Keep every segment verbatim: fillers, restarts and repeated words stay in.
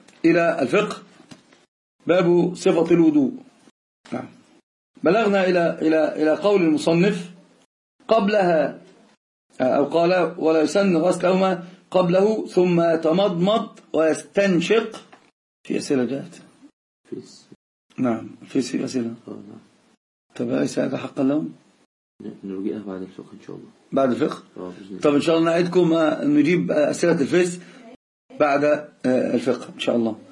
إلى الفقه، باب صفة الوضوء. نعم. بلغنا إلى إلى إلى قول المصنف قبلها، أو قال ولا يسن غسلهما قبله ثم يتمضمض ويستنشق. في أسئلة جاءت؟ نعم في أسئلة. طب أليس هذا حقا لهم؟ نرجئها بعد الفقه إن شاء الله. بعد الفقه؟ طب إن شاء الله نعيدكم نجيب أسئلة الفيس بعد الفقه إن شاء الله.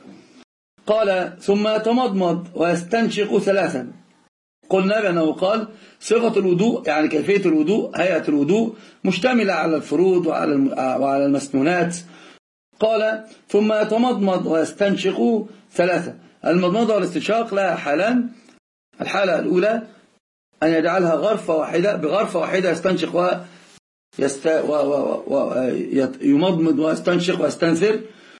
قال ثم يتمضمض ويستنشق ثلاثا. قلنا بأنه قال صفة الوضوء يعني كيفية الوضوء، هيئة الوضوء مشتملة على الفروض وعلى المسنونات. قال ثم يتمضمض ويستنشق ثلاثا. المضمضة والاستنشاق لها حالان. الحالة الأولى أن يجعلها غرفة واحدة، بغرفة واحدة يستنشق ويست... و... و... و... يمضمض ويستنشق ويستنثر.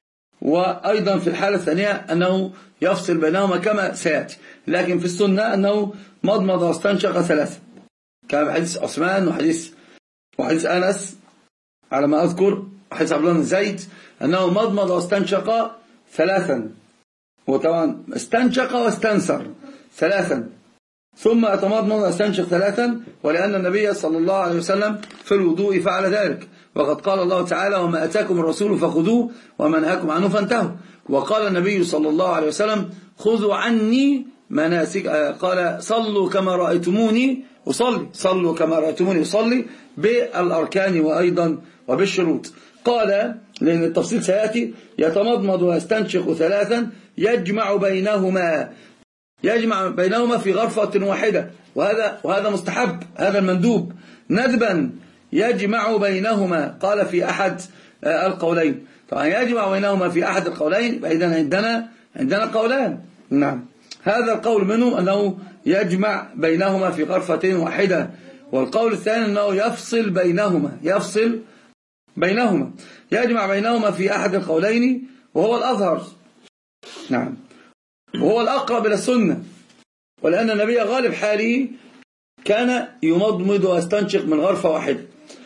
وأيضا في الحالة الثانية أنه يفصل بينهما كما سيأتي، لكن في السنة أنه مضمض واستنشق ثلاثة، كما حديث عثمان وحديث وحديث أنس على ما أذكر، حديث عبد الله بن زيد أنه مضمض واستنشق ثلاثا، وطبعا استنشق واستنثر ثلاثا، ثم يتمضمض واستنشق ثلاثا، ولأن النبي صلى الله عليه وسلم في الوضوء فعل ذلك، وقد قال الله تعالى وما أتاكم الرسول فخذوه وما نهاكم عنه فانتهوا. وقال النبي صلى الله عليه وسلم خذوا عني مناسك، قال صلوا كما رأيتموني أصلي، صلوا كما رأيتموني أصلي بالأركان وأيضا وبالشروط. قال لأن التفصيل سيأتي يتمضمض ويستنشق ثلاثا يجمع بينهما، يجمع بينهما في غرفة واحدة، وهذا وهذا مستحب، هذا المندوب ندبا يجمع بينهما. قال في أحد القولين، طبعا يجمع بينهما في أحد القولين، إذن عندنا عندنا قولان. نعم، هذا القول منه أنه يجمع بينهما في غرفة واحدة، والقول الثاني أنه يفصل بينهما، يفصل بينهما يجمع بينهما في أحد القولين، وهو الأظهر. نعم، وهو الأقرب إلى السنة، ولأن النبي غالب حاله كان يمضمض ويستنشق من غرفة واحدة.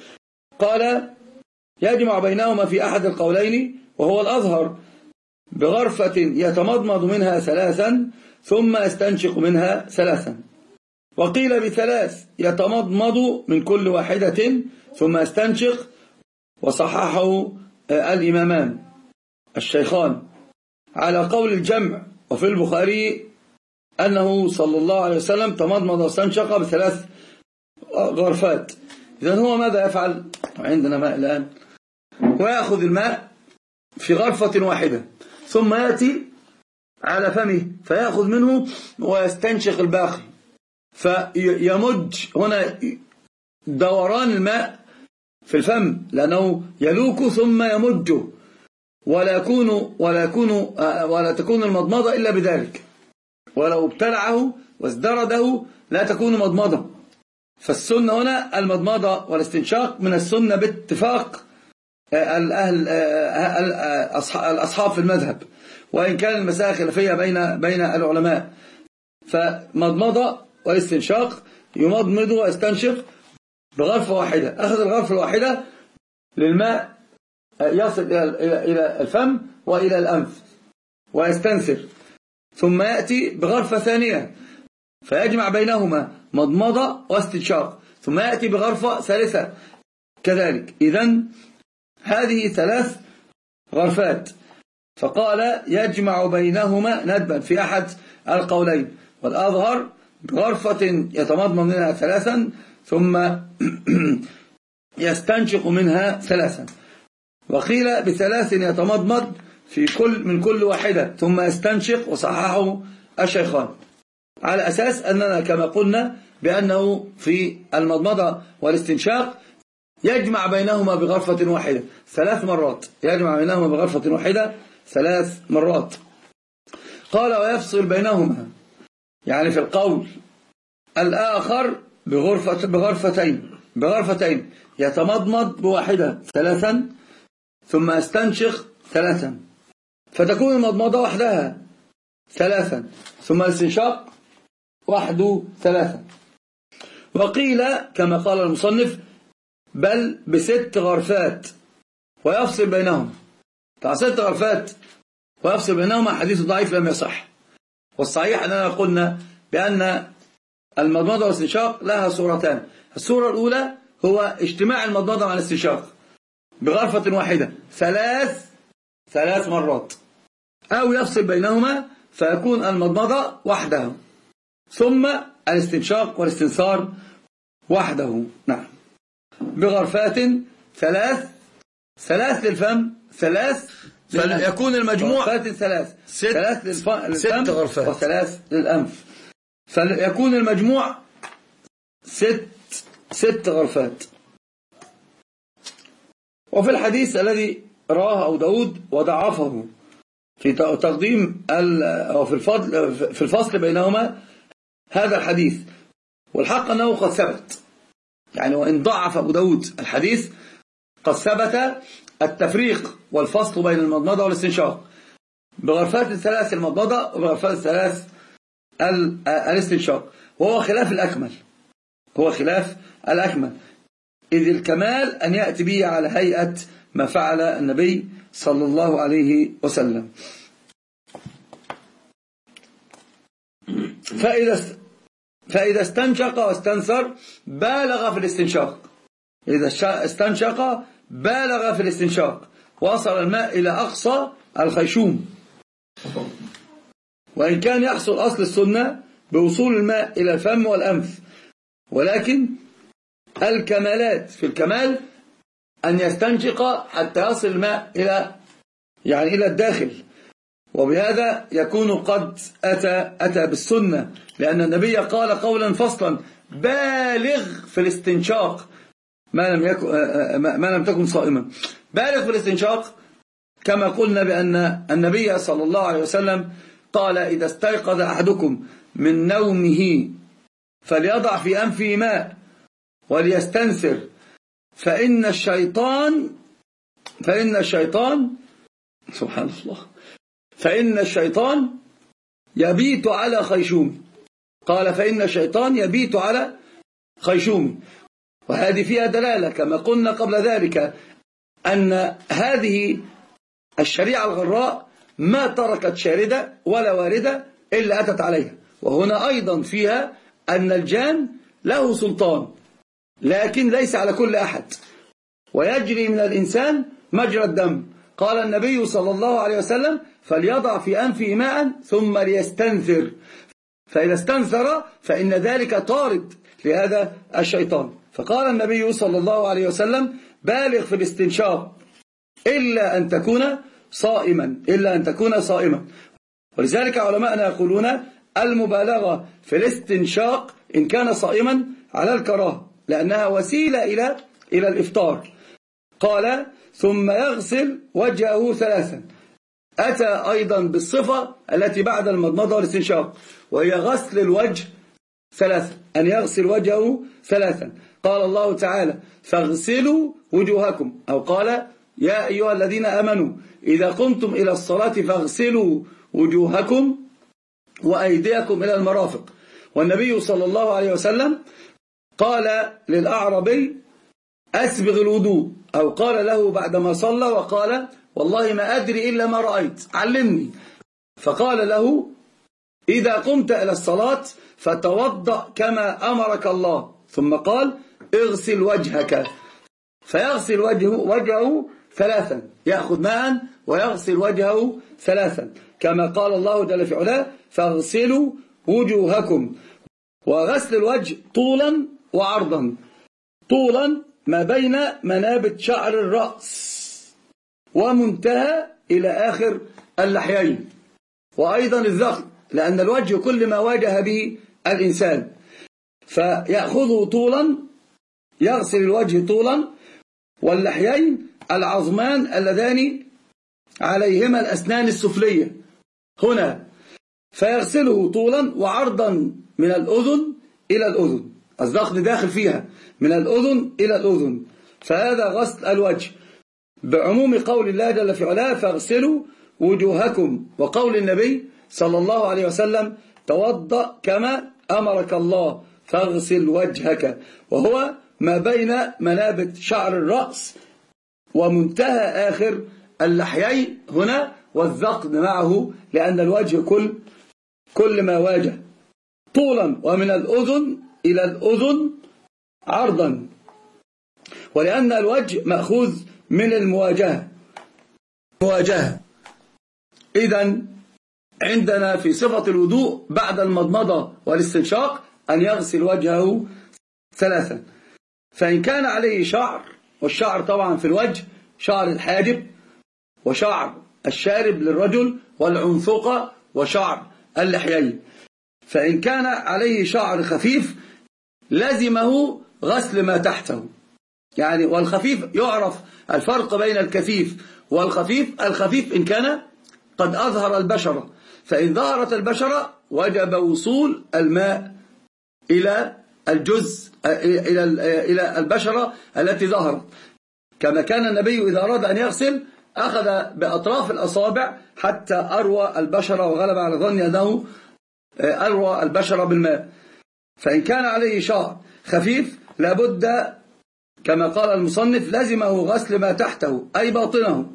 قال يجمع بينهما في أحد القولين وهو الأظهر بغرفة يتمضمض منها ثلاثا ثم يستنشق منها ثلاثا. وقيل بثلاث يتمضمض من كل واحدة ثم يستنشق، وصححه الإمامان الشيخان على قول الجمع. وفي البخاري أنه صلى الله عليه وسلم تمضمض واستنشق بثلاث غرفات. إذن هو ماذا يفعل؟ عندنا ماء الآن، ويأخذ الماء في غرفة واحدة ثم يأتي على فمه فيأخذ منه ويستنشق الباقي، فيمج هنا دوران الماء في الفم لأنه يلوك ثم يمجه، ولا يكون ولا يكون ولا تكون المضمضة إلا بذلك، ولو ابتلعه وازدرده لا تكون مضمضة. فالسنة هنا المضمضة والاستنشاق من السنة باتفاق الأهل الأصحاب في المذهب، وإن كان المسائل خلافية بين بين العلماء. فمضمضة والاستنشاق يمضمض ويستنشق بغرفة واحدة، أخذ الغرفة الواحدة للماء يصل إلى الفم وإلى الأنف ويستنثر، ثم يأتي بغرفة ثانية فيجمع بينهما مضمضة واستنشاق، ثم يأتي بغرفة ثالثة كذلك. إذن هذه ثلاث غرفات. فقال يجمع بينهما ندبا في أحد القولين، والأظهر بغرفة يتمضمض منها ثلاثا ثم يستنشق منها ثلاثا. وقيل بثلاث يتمضمض في كل من كل واحدة ثم يستنشق، وصححه الشيخان على أساس أننا كما قلنا بأنه في المضمضة والاستنشاق يجمع بينهما بغرفة واحدة ثلاث مرات، يجمع بينهما بغرفة واحدة ثلاث مرات. قال ويفصل بينهما، يعني في القول الآخر بغرفة بغرفتين بغرفتين يتمضمض بواحدة ثلاثا ثم يستنشق ثلاثا، فتكون المضمضة وحدها ثلاثا ثم الاستنشاق وحده ثلاثا. وقيل كما قال المصنف بل بست غرفات ويفصل بينهم. ست غرفات ويفصل بينهما حديث ضعيف لم يصح. والصحيح أننا قلنا بأن المضمضة والاستنشاق لها صورتان. الصورة الأولى هو اجتماع المضمضة مع الاستنشاق بغرفة واحدة ثلاث ثلاث مرات، أو يفصل بينهما فيكون المضمضة وحده ثم الاستنشاق والاستنثار وحده. نعم، بغرفات ثلاث ثلاث للفم ثلاث فيكون المجموع غرفات ثلاث ثلاث للفم ست غرفات وثلاث للأنف، فيكون المجموع ست ست غرفات. وفي الحديث الذي رواه أبو داود وضعفه في تقديم أو في الفضل في الفصل بينهما هذا الحديث، والحق أنه قد ثبت، يعني وإن ضعف أبو داود الحديث قد ثبت التفريق والفصل بين المضمضة والاستنشاق بغرفات الثلاث المضمضة وبغرفات الثلاث الاستنشاق، وهو خلاف الأكمل، هو خلاف الأكمل، إذ الكمال أن يأتي به على هيئة ما فعل النبي صلى الله عليه وسلم. فإذا فإذا استنشق واستنثر بالغ في الاستنشاق، إذا استنشق بالغ في الاستنشاق وصل الماء إلى أقصى الخيشوم، وإن كان يحصل أصل السنة بوصول الماء إلى الفم والأنف، ولكن الكمالات في الكمال أن يستنشق حتى يصل الماء إلى يعني إلى الداخل، وبهذا يكون قد أتى أتى بالسنة، لأن النبي قال قولا فصلا بالغ في الاستنشاق ما لم يكن ما لم تكن صائما. بالغ في الاستنشاق كما قلنا بأن النبي صلى الله عليه وسلم قال إذا استيقظ أحدكم من نومه فليضع في أنفه ماء وليستنثر فإن الشيطان فإن الشيطان سبحان الله فإن الشيطان يبيت على خيشوم. قال فإن الشيطان يبيت على خيشوم، وهذه فيها دلالة كما قلنا قبل ذلك أن هذه الشريعة الغراء ما تركت شاردة ولا واردة إلا أتت عليها. وهنا أيضا فيها أن الجان له سلطان، لكن ليس على كل أحد، ويجري من الإنسان مجرى الدم. قال النبي صلى الله عليه وسلم فليضع في أنفه ماء ثم ليستنثر، فإذا استنثر فإن ذلك طارد لهذا الشيطان. فقال النبي صلى الله عليه وسلم بالغ في الاستنشاق إلا أن تكون صائما إلا أن تكون صائما ولذلك علماءنا يقولون المبالغة في الاستنشاق إن كان صائما على الكراهة، لأنها وسيلة إلى إلى الإفطار. قال ثم يغسل وجهه ثلاثا، أتى أيضا بالصفة التي بعد المضمضة والاستنشاق وهي غسل الوجه ثلاثا، أن يغسل وجهه ثلاثا. قال الله تعالى فاغسلوا وجوهكم، أو قال يا أيها الذين آمنوا إذا قمتم إلى الصلاة فاغسلوا وجوهكم وأيديكم إلى المرافق. والنبي صلى الله عليه وسلم قال للأعرابي أسبغ الوضوء، أو قال له بعدما صلى وقال والله ما أدري إلا ما رأيت علمني، فقال له إذا قمت إلى الصلاة فتوضأ كما أمرك الله، ثم قال اغسل وجهك، فيغسل وجهه, وجهه ثلاثا، يأخذ ماء ويغسل وجهه ثلاثا كما قال الله جل في علاه فاغسلوا وجوهكم. وغسل الوجه طولا وعرضا، طولا ما بين منابت شعر الرأس ومنتهى إلى آخر اللحيين، وأيضا الذقن، لأن الوجه كل ما واجه به الإنسان، فيأخذه طولا، يغسل الوجه طولا، واللحيين العظمان اللذان عليهما الأسنان السفلية هنا، فيغسله طولا وعرضا من الأذن إلى الأذن، الذقن داخل فيها من الأذن إلى الأذن، فهذا غسل الوجه بعموم قول الله جل في علاه فاغسلوا وجوهكم، وقول النبي صلى الله عليه وسلم توضأ كما أمرك الله فاغسل وجهك، وهو ما بين منابت شعر الرأس ومنتهى آخر اللحيين هنا، والذقن معه، لأن الوجه كل كل ما واجه طولا، ومن الأذن إلى الأذن عرضا، ولأن الوجه مأخوذ من المواجهة مواجهة. إذن عندنا في صفة الوضوء بعد المضمضة والاستنشاق أن يغسل وجهه ثلاثا، فإن كان عليه شعر، والشعر طبعا في الوجه شعر الحاجب وشعر الشارب للرجل والعنفقة وشعر اللحيين، فإن كان عليه شعر خفيف لزمه غسل ما تحته. يعني والخفيف يعرف الفرق بين الكثيف والخفيف. الخفيف إن كان قد أظهر البشرة، فإن ظهرت البشرة وجب وصول الماء إلى الجزء إلى إلى البشرة التي ظهرت، كما كان النبي إذا أراد أن يغسل أخذ بأطراف الأصابع حتى أروى البشرة، وغلب على ظني أنه أروى البشرة بالماء. فإن كان عليه شعر خفيف لابد كما قال المصنف لزمه غسل ما تحته أي باطنه،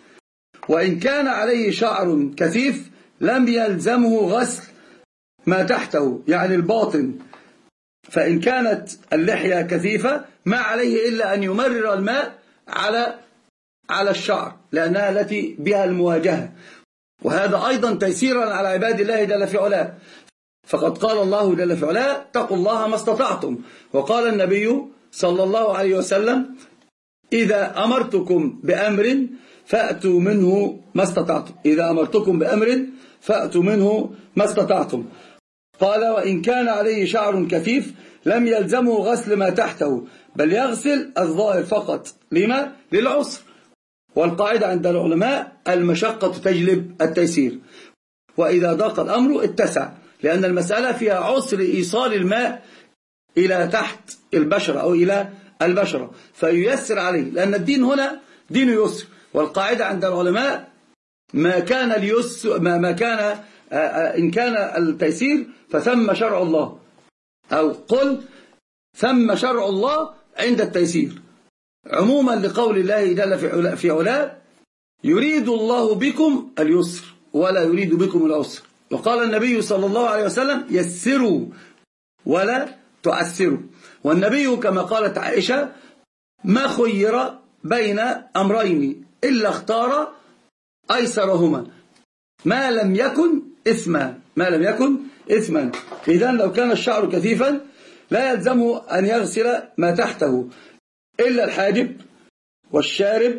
وإن كان عليه شعر كثيف لم يلزمه غسل ما تحته يعني الباطن. فإن كانت اللحية كثيفة ما عليه إلا أن يمرر الماء على على الشعر، لأنها التي بها المواجهة، وهذا أيضا تيسيرا على عباد الله جل في علاه. فقد قال الله جل في علاه اتقوا الله ما استطعتم، وقال النبي صلى الله عليه وسلم إذا أمرتكم بأمر فأتوا منه ما استطعتم، إذا أمرتكم بأمر فأتوا منه ما استطعتم. قال وإن كان عليه شعر كثيف لم يلزمه غسل ما تحته، بل يغسل الظاهر فقط. لما؟ للعسر، والقاعدة عند العلماء المشقة تجلب التيسير، وإذا ضاق الأمر اتسع، لأن المسألة فيها عسر إيصال الماء إلى تحت البشرة أو إلى البشرة، فييسر عليه، لأن الدين هنا دين يسر. والقاعدة عند العلماء ما كان اليسر ما, ما كان إن كان التيسير فثم شرع الله، أو قل ثم شرع الله عند التيسير، عموما لقول الله جل في علاه يريد الله بكم اليسر ولا يريد بكم العسر. وقال النبي صلى الله عليه وسلم يسروا ولا تعسروا. والنبي كما قالت عائشة ما خير بين أمرين إلا اختار أيسرهما ما لم يكن إثما ما لم يكن إثما. إذن لو كان الشعر كثيفا لا يلزمه أن يغسل ما تحته إلا الحاجب والشارب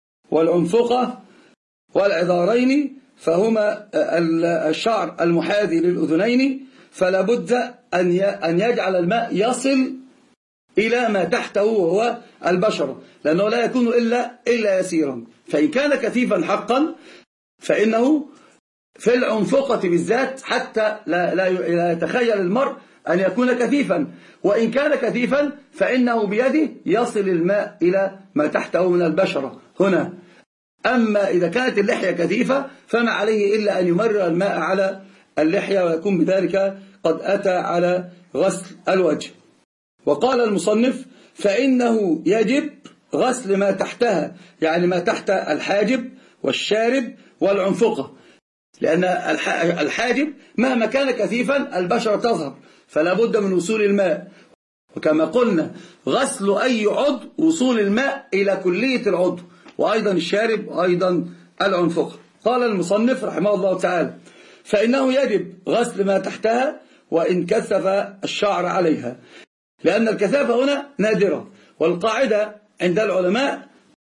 والعنفقة والعذارين، فهما الشعر المحاذي للأذنين، فلا بد أن يجعل الماء يصل إلى ما تحته وهو البشرة، لأنه لا يكون إلا إلا يسيرا. فإن كان كثيفا حقا فإنه في العنفقة بالذات حتى لا, لا, لا يتخيل المرء أن يكون كثيفا، وإن كان كثيفا فإنه بيده يصل الماء إلى ما تحته من البشرة هنا. أما إذا كانت اللحية كثيفة فما عليه إلا أن يمرر الماء على اللحية، ويكون بذلك قد أتى على غسل الوجه. وقال المصنف فإنه يجب غسل ما تحتها، يعني ما تحت الحاجب والشارب والعنفقة، لأن الحاجب مهما كان كثيفا البشرة تظهر، فلا بد من وصول الماء. وكما قلنا غسل أي عضو وصول الماء إلى كلية العضو، وأيضا الشارب وأيضا العنفقة. قال المصنف رحمه الله تعالى فإنه يجب غسل ما تحتها وإن كثف الشعر عليها، لأن الكثافة هنا نادرة، والقاعدة عند العلماء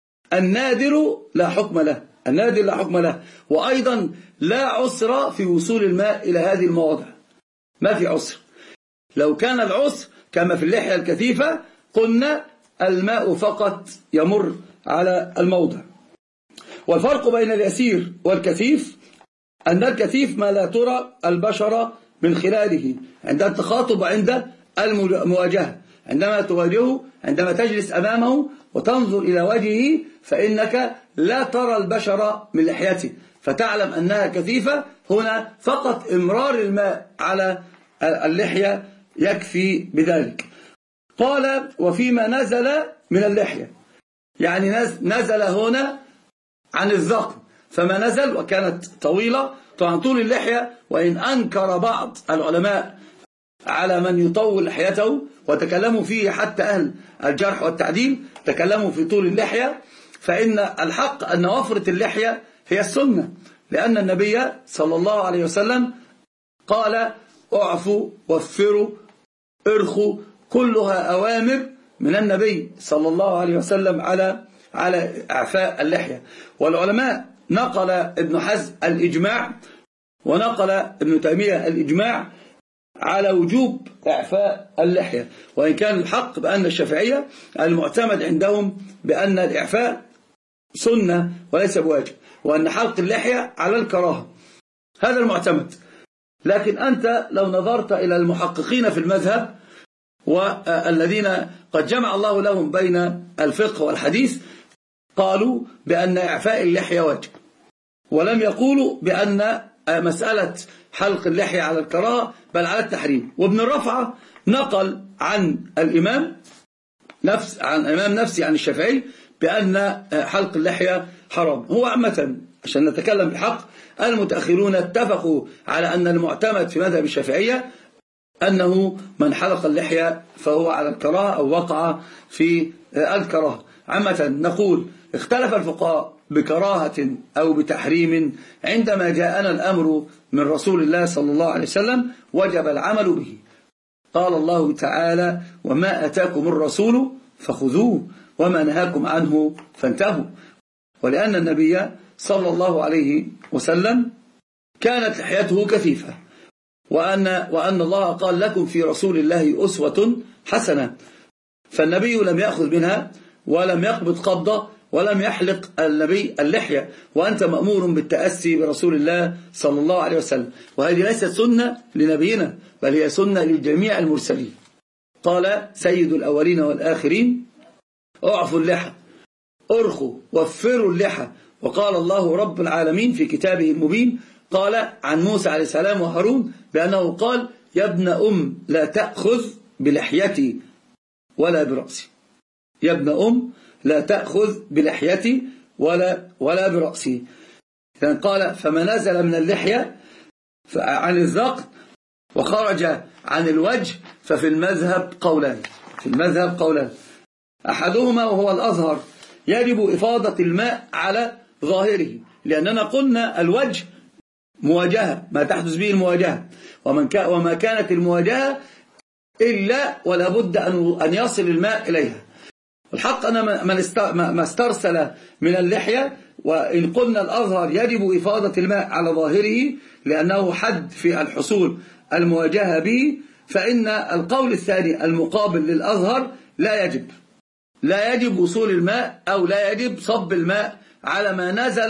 النادر لا حكم له، النادر لا حكم له، وأيضا لا عسر في وصول الماء إلى هذه المواضع، ما في عسر. لو كان العسر كما في اللحية الكثيفة قلنا الماء فقط يمر على الموضع. والفرق بين اليسير والكثيف أن الكثيف ما لا ترى البشرة من خلاله عند التخاطب وعند المواجهة، عندما تواجهه، عندما تجلس أمامه وتنظر إلى وجهه فإنك لا ترى البشرة من لحيته، فتعلم أنها كثيفة. هنا فقط إمرار الماء على اللحية يكفي بذلك. قال وفيما نزل من اللحية، يعني نزل هنا عن الذقن، فما نزل وكانت طويلة. طبعا طول اللحية، وإن أنكر بعض العلماء على من يطول لحيته وتكلموا فيه حتى أهل الجرح والتعديل تكلموا في طول اللحية، فإن الحق أن وفرة اللحية هي السنة، لأن النبي صلى الله عليه وسلم قال اعفوا وفروا ارخوا، كلها أوامر من النبي صلى الله عليه وسلم على على إعفاء اللحية. والعلماء نقل ابن حزم الإجماع ونقل ابن تيمية الإجماع على وجوب إعفاء اللحية، وإن كان الحق بأن الشافعية المعتمد عندهم بأن الإعفاء سنة وليس بواجب، وأن حلق اللحية على الكراهة، هذا المعتمد. لكن أنت لو نظرت إلى المحققين في المذهب والذين قد جمع الله لهم بين الفقه والحديث، قالوا بأن إعفاء اللحية واجب، ولم يقولوا بأن مسألة حلق اللحية على الكراهة بل على التحريم. وابن الرفعة نقل عن الإمام نفس عن الإمام نفسي عن الشافعي بأن حلق اللحية حرام. هو عامة عشان نتكلم بحق، المتأخرون اتفقوا على أن المعتمد في مذهب الشافعية أنه من حلق اللحية فهو على الكراهة أو وقع في الكراهة. عامة نقول اختلف الفقهاء بكراهة أو بتحريم، عندما جاءنا الأمر من رسول الله صلى الله عليه وسلم وجب العمل به. قال الله تعالى وما أتاكم الرسول فخذوه وما نهاكم عنه فانتهوا. ولأن النبي صلى الله عليه وسلم كانت لحيته كثيفة، وأن, وأن الله قال لكم في رسول الله أسوة حسنة، فالنبي لم يأخذ منها ولم يقبض قبضة ولم يحلق النبي اللحية، وأنت مأمور بالتأسي برسول الله صلى الله عليه وسلم. وهذه ليست سنة لنبينا بل هي سنة لجميع المرسلين. قال سيد الأولين والآخرين اعفوا اللحى ارخوا وفروا اللحى. وقال الله رب العالمين في كتابه المبين قال عن موسى عليه السلام وهارون بأنه قال يا ابن أم لا تأخذ بلحيتي ولا برأسي، يا ابن أم لا تأخذ بلحيتي ولا ولا برأسي. يعني قال فما نزل من اللحية عن الذقن وخرج عن الوجه ففي المذهب قولان، في المذهب قولان أحدهما وهو الأظهر يجب إفاضة الماء على ظاهره، لأننا قلنا الوجه مواجهة، ما تحدث به المواجهة، ومن كا وما كانت المواجهة إلا ولا بد أن يصل الماء إليها. الحق أن ما استرسل من اللحية، وإن قلنا الأظهر يجب إفاضة الماء على ظاهره لأنه حد في الحصول المواجهة به، فإن القول الثاني المقابل للأظهر لا يجب لا يجب وصول الماء أو لا يجب صب الماء على ما نزل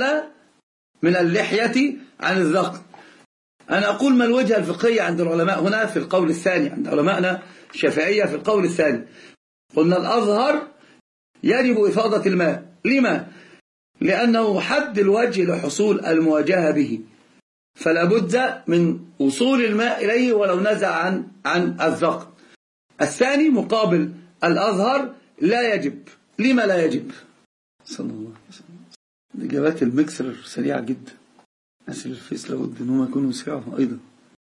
من اللحية عن الذقن. أنا أقول ما الوجهة الفقهية عند العلماء هنا في القول الثاني، عند علماءنا الشافعية في القول الثاني قلنا الأظهر يجب إفاضة الماء. لما؟ لأنه حد الوجه لحصول المواجهة به، فلا بد من وصول الماء إليه ولو نزع عن عن الذقن. الثاني مقابل الأظهر لا يجب. لما لا يجب؟ صلى الله عليه وسلم. إجابات المكسر سريعة جدا، أسئلة الفيس لابد أنهم يكونوا سريعة أيضا.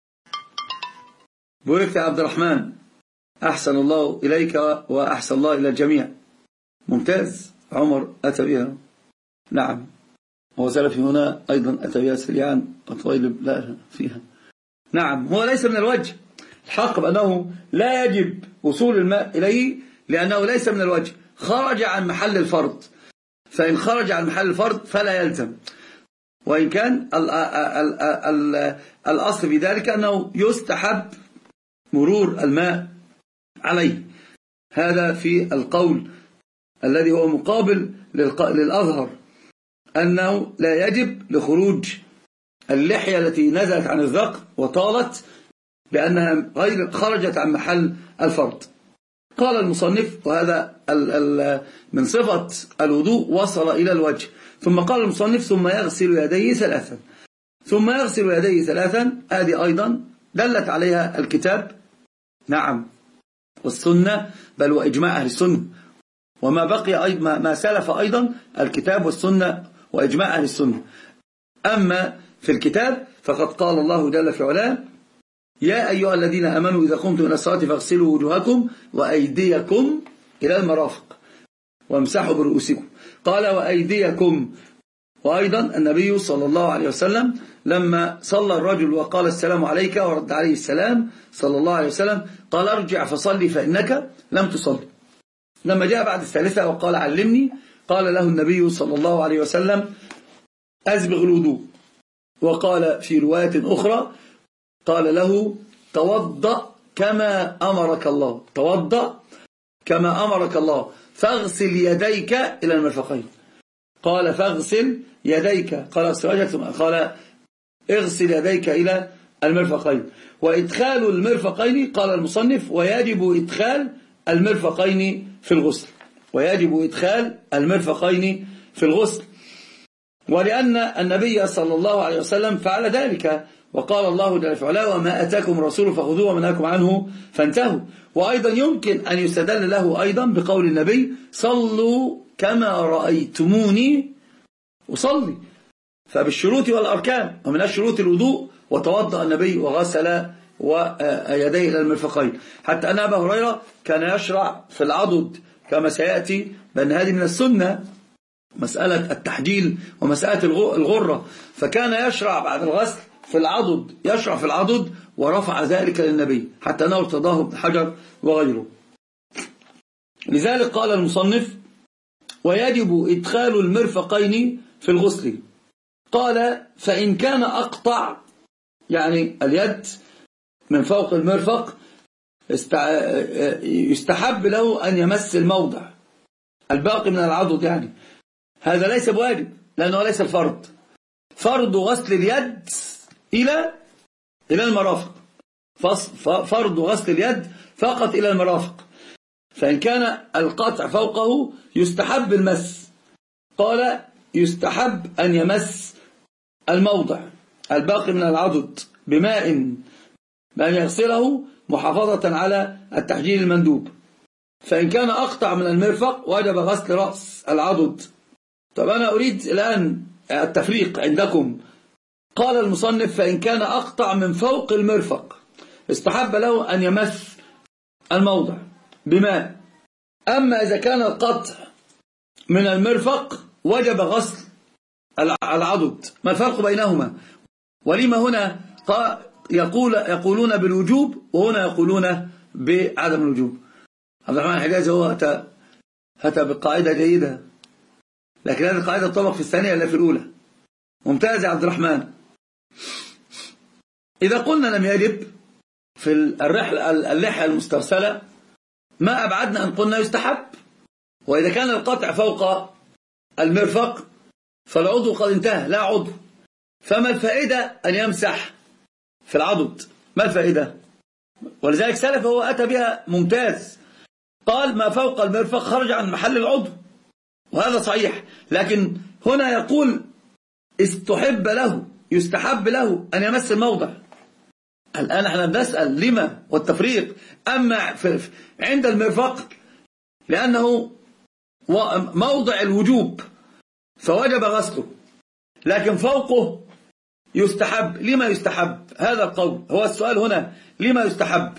بوركت يا عبد الرحمن، أحسن الله إليك وأحسن الله إلى الجميع. ممتاز. عمر أتى بها، نعم، هو سلفي هنا أيضا أتى بها سريعا، وطويلب لا فيها، نعم. هو ليس من الوجه، الحق بأنه لا يجب وصول الماء إليه لأنه ليس من الوجه، خرج عن محل الفرض، فإن خرج عن محل الفرض فلا يلزم. وإن كان ال ال ال الأصل في ذلك أنه يستحب مرور الماء عليه، هذا في القول الذي هو مقابل للأظهر، أنه لا يجب لخروج اللحية التي نزلت عن الذقن وطالت بأنها غير خرجت عن محل الفرض. قال المصنف وهذا ال ال من صفة الوضوء وصل إلى الوجه، ثم قال المصنف ثم يغسل يديه ثلاثا، ثم يغسل يديه ثلاثا، هذه أيضا دلت عليها الكتاب، نعم، والسنة، بل وإجماع أهل السنة، وما بقي أيضا ما سلف أيضا الكتاب والسنة وإجماع أهل السنة. أما في الكتاب فقد قال الله جل في علاه: يا أيها الذين آمنوا إذا قمتم إلى الصلاة فاغسلوا وجوهكم وأيديكم إلى المرافق وامسحوا برؤوسكم. قال وأيديكم. وأيضا النبي صلى الله عليه وسلم لما صلى الرجل وقال السلام عليك ورد عليه السلام صلى الله عليه وسلم قال: ارجع فصلي فإنك لم تصلي. لما جاء بعد الثالثة وقال: علمني، قال له النبي صلى الله عليه وسلم: أسبغ الوضوء. وقال في رواية أخرى قال له: توضأ كما أمرك الله، توضأ كما أمرك الله، فاغسل يديك إلى المرفقين. قال: فاغسل يديك، قال قال اغسل يديك إلى المرفقين. وإدخال المرفقين، قال المصنف: ويجب إدخال المرفقين في الغسل، ويجب إدخال المرفقين في الغسل، ولأن النبي صلى الله عليه وسلم فعل ذلك، وقال الله جل وعلا: وما أتاكم الرسول فخذوه وما نهاكم عنه فانتهوا. وأيضا يمكن أن يستدل له أيضا بقول النبي: صلوا كما رأيتموني أصلي. فبالشروط والأركان، ومن الشروط الوضوء، وتوضأ النبي وغسل ويديه إلى المرفقين، حتى أن أبا هريرة كان يشرع في العضد كما سيأتي، بأن هذه من السنة، مسألة التحجيل ومسألة الغرة، فكان يشرع بعد الغسل في العضد، يشرع في العضد، ورفع ذلك للنبي حتى أنه ارتضاه ابن حجر وغيره. لذلك قال المصنف: ويجب إدخال المرفقين في الغسل. قال: فإن كان أقطع، يعني اليد من فوق المرفق، يستحب له أن يمس الموضع الباقي من العضد، يعني هذا ليس بواجب لأنه ليس الفرض. فرض غسل اليد إلى إلى المرافق، فرض غسل اليد فقط إلى المرافق. فإن كان القطع فوقه يستحب المس. قال: يستحب أن يمس الموضع الباقي من العضد بماء، بأن يغسله محافظة على التحجيل المندوب. فإن كان أقطع من المرفق وجب غسل رأس العضد. طب أنا أريد الآن التفريق عندكم. قال المصنف: فإن كان أقطع من فوق المرفق استحب له أن يمس الموضع بماء. أما إذا كان القطع من المرفق وجب غسل العضد. ما الفرق بينهما؟ ولما هنا يقول يقولون بالوجوب وهنا يقولون بعدم الوجوب؟ عبد الرحمن الحجازي هو أتى أتى بقاعدة جيدة، لكن هذه القاعدة تطبق في الثانية لا في الأولى. ممتاز يا عبد الرحمن. إذا قلنا لم يجب في الرحلة اللحية المسترسلة، ما أبعدنا أن قلنا يستحب. وإذا كان القطع فوق المرفق فالعضو قد انتهى، لا عضو، فما الفائدة أن يمسح في العضد؟ ما الفائدة؟ ولذلك سلف هو أتى بها ممتاز، قال: ما فوق المرفق خرج عن محل العضو، وهذا صحيح. لكن هنا يقول: استحب له، يستحب له أن يمس الموضع. الآن احنا بنسأل لما والتفريق. أما عند المرفق لأنه موضع الوجوب فوجب غسله، لكن فوقه يستحب. لما يستحب؟ هذا القول هو السؤال هنا، لما يستحب؟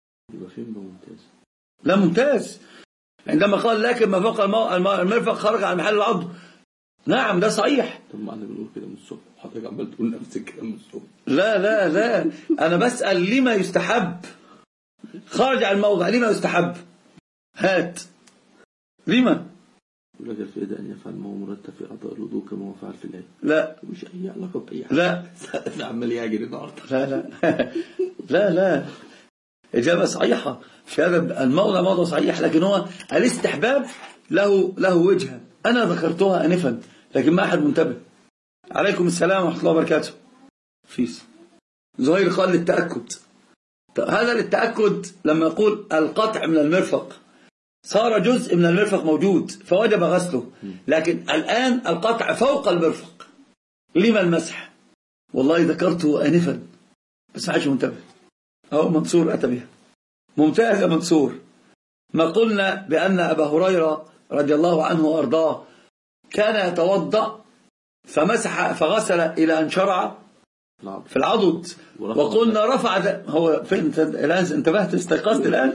لا ممتاز. عندما قال: لكن ما فوق المرفق خرج عن محل العضو، نعم ده صحيح. طب ما احنا بنقول كده من الصبح، حضرتك عمال تقول نفس الكلام من الصبح. لا لا لا، انا بسأل لما يستحب؟ خرج عن الموضع، لما يستحب؟ هات لما؟ يقول لك الفائدة أن يفعل ما هو مرتب في أعضاء الوضوء كما هو فعل في الآية. لا مش أي علاقة بأي حاجة. لا ده عمال يعجل النهارده. لا لا لا لا، إجابة صحيحة في هذا الموضع، موضع صحيح، لكن هو الاستحباب له له وجهة أنا ذكرتها آنفا لكن ما أحد منتبه. عليكم السلام ورحمة الله وبركاته. فيس زهير قال للتأكد. هذا للتأكد لما يقول القطع من المرفق صار جزء من المرفق موجود فوجب غسله، لكن الآن القطع فوق المرفق، لما المسح؟ والله ذكرته آنفا بس ما حدش منتبه. أهو منصور أتى بها. ممتاز يا منصور. ما قلنا بأن أبا هريرة رضي الله عنه وأرضاه كان يتوضأ فمسح فغسل إلى أن شرع في العضد، وقلنا رفع ذلك. هو فين انت الآن؟ انتبهت استيقظت الآن؟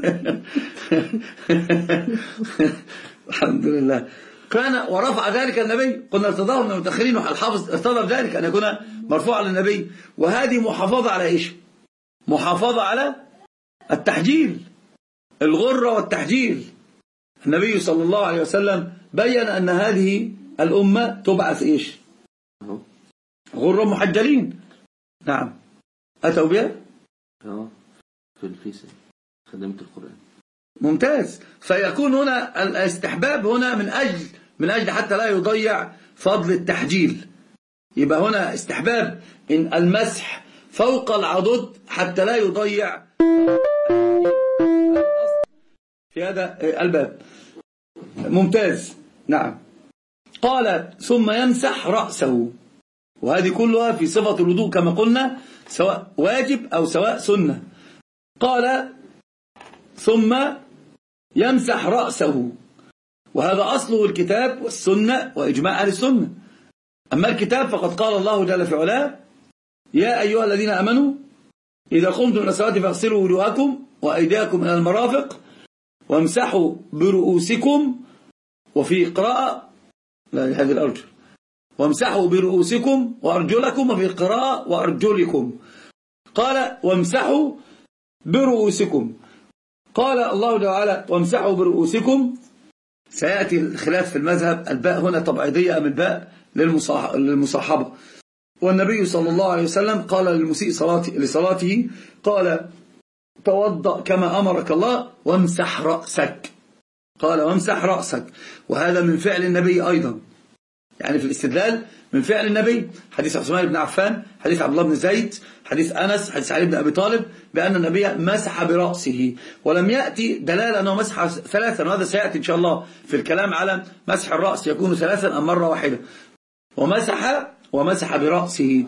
الحمد لله. كان ورفع ذلك النبي، قلنا ارتضاه من المتأخرين، الحافظ ارتضى ذلك أن يكون مرفوعا للنبي. وهذه محافظة على إيش؟ محافظة على التحجيل، الغرة والتحجيل. النبي صلى الله عليه وسلم بين أن هذه الأمة تبعث إيش؟ غرة محجلين. نعم. أتوا بها؟ اه في الفيسة خدمة القرآن. ممتاز. فيكون هنا الاستحباب هنا من أجل من أجل حتى لا يضيع فضل التحجيل. يبقى هنا استحباب إن المسح فوق العضد حتى لا يضيع في هذا الباب. ممتاز. نعم. قال ثم يمسح رأسه، وهذه كلها في صفة الوضوء كما قلنا، سواء واجب أو سواء سنة. قال ثم يمسح رأسه، وهذا أصله الكتاب والسنة وإجماع أهل السنة. أما الكتاب فقد قال الله جل في علاه: يا أيها الذين آمنوا إذا قمتم إلى الصلاة فاغسلوا وجوهكم وأيديكم إلى المرافق وامسحوا برؤوسكم، وفي قراءة لا هذه الأرجل وامسحوا برؤوسكم وأرجلكم، وفي قراءة وأرجلكم. قال وامسحوا برؤوسكم. قال الله تعالى وامسحوا برؤوسكم. سيأتي الخلاف في المذهب، الباء هنا طبعيدية أم الباء للمصاحبة. والنبي صلى الله عليه وسلم قال للمسيء لصلاته قال توضأ كما أمرك الله وامسح رأسك. قال وامسح رأسك، وهذا من فعل النبي أيضا، يعني في الاستدلال من فعل النبي. حديث عثمان بن عفان، حديث عبد الله بن زيد، حديث أنس، حديث علي بن أبي طالب، بأن النبي مسح برأسه، ولم يأتي دلالة أنه مسح ثلاثا، وهذا سيأتي إن شاء الله في الكلام على مسح الرأس يكون ثلاثا أم مرة واحدة. ومسح ومسح برأسه،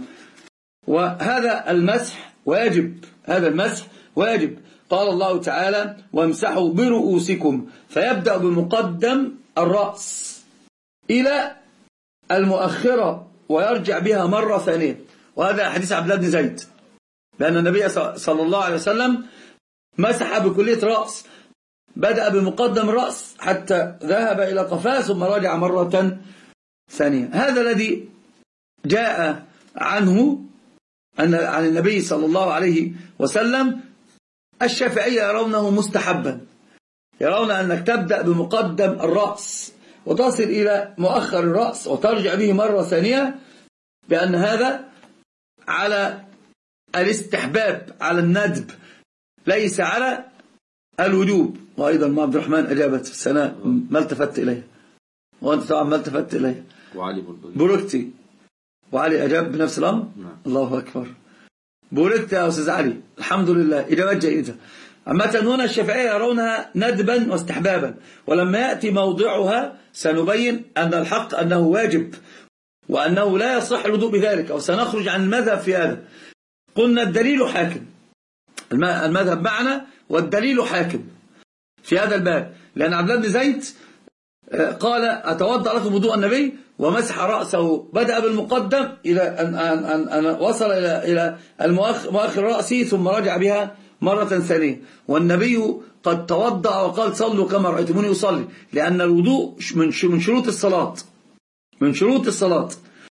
وهذا المسح واجب، هذا المسح واجب. قال الله تعالى وامسحوا برؤوسكم، فيبدأ بمقدم الرأس إلى المؤخرة ويرجع بها مرة ثانية، وهذا حديث عبد الله بن زيد، لأن النبي صلى الله عليه وسلم مسح بكلية رأس، بدأ بمقدم الرأس حتى ذهب إلى قفاه ثم رجع مرة ثانية. هذا الذي جاء عنه أن عن النبي صلى الله عليه وسلم. الشافعية يرونه مستحبا، يرون أنك تبدأ بمقدم الرأس وتصل إلى مؤخر الرأس وترجع به مرة ثانية، بأن هذا على الاستحباب، على الندب، ليس على الوجوب. وأيضا ما عبد الرحمن أجابت في السنة ما التفت إليه، وأنت طبعا ما التفت إليه. وعلي بوركتي، وعلي أجاب بنفس الأمر. نعم. الله أكبر. بوركت يا أستاذ علي، الحمد لله، إجابات جيدة. أما هنا الشافعية يرونها ندبا واستحبابا، ولما يأتي موضعها سنبين أن الحق أنه واجب، وأنه لا يصح الوضوء بذلك، أو سنخرج عن المذهب في هذا. قلنا الدليل حاكم، المذهب معنا والدليل حاكم في هذا الباب، لأن عبد الله بن زيد قال أتوضأ لكم وضوء النبي، ومسح رأسه، بدأ بالمقدم إلى أن, أن, أن, أن وصل إلى إلى المؤخر رأسه ثم رجع بها مرة ثانية. والنبي قد توضأ وقال صلوا كما رأيتموني أصلي، لأن الوضوء من شروط الصلاة، من شروط الصلاة.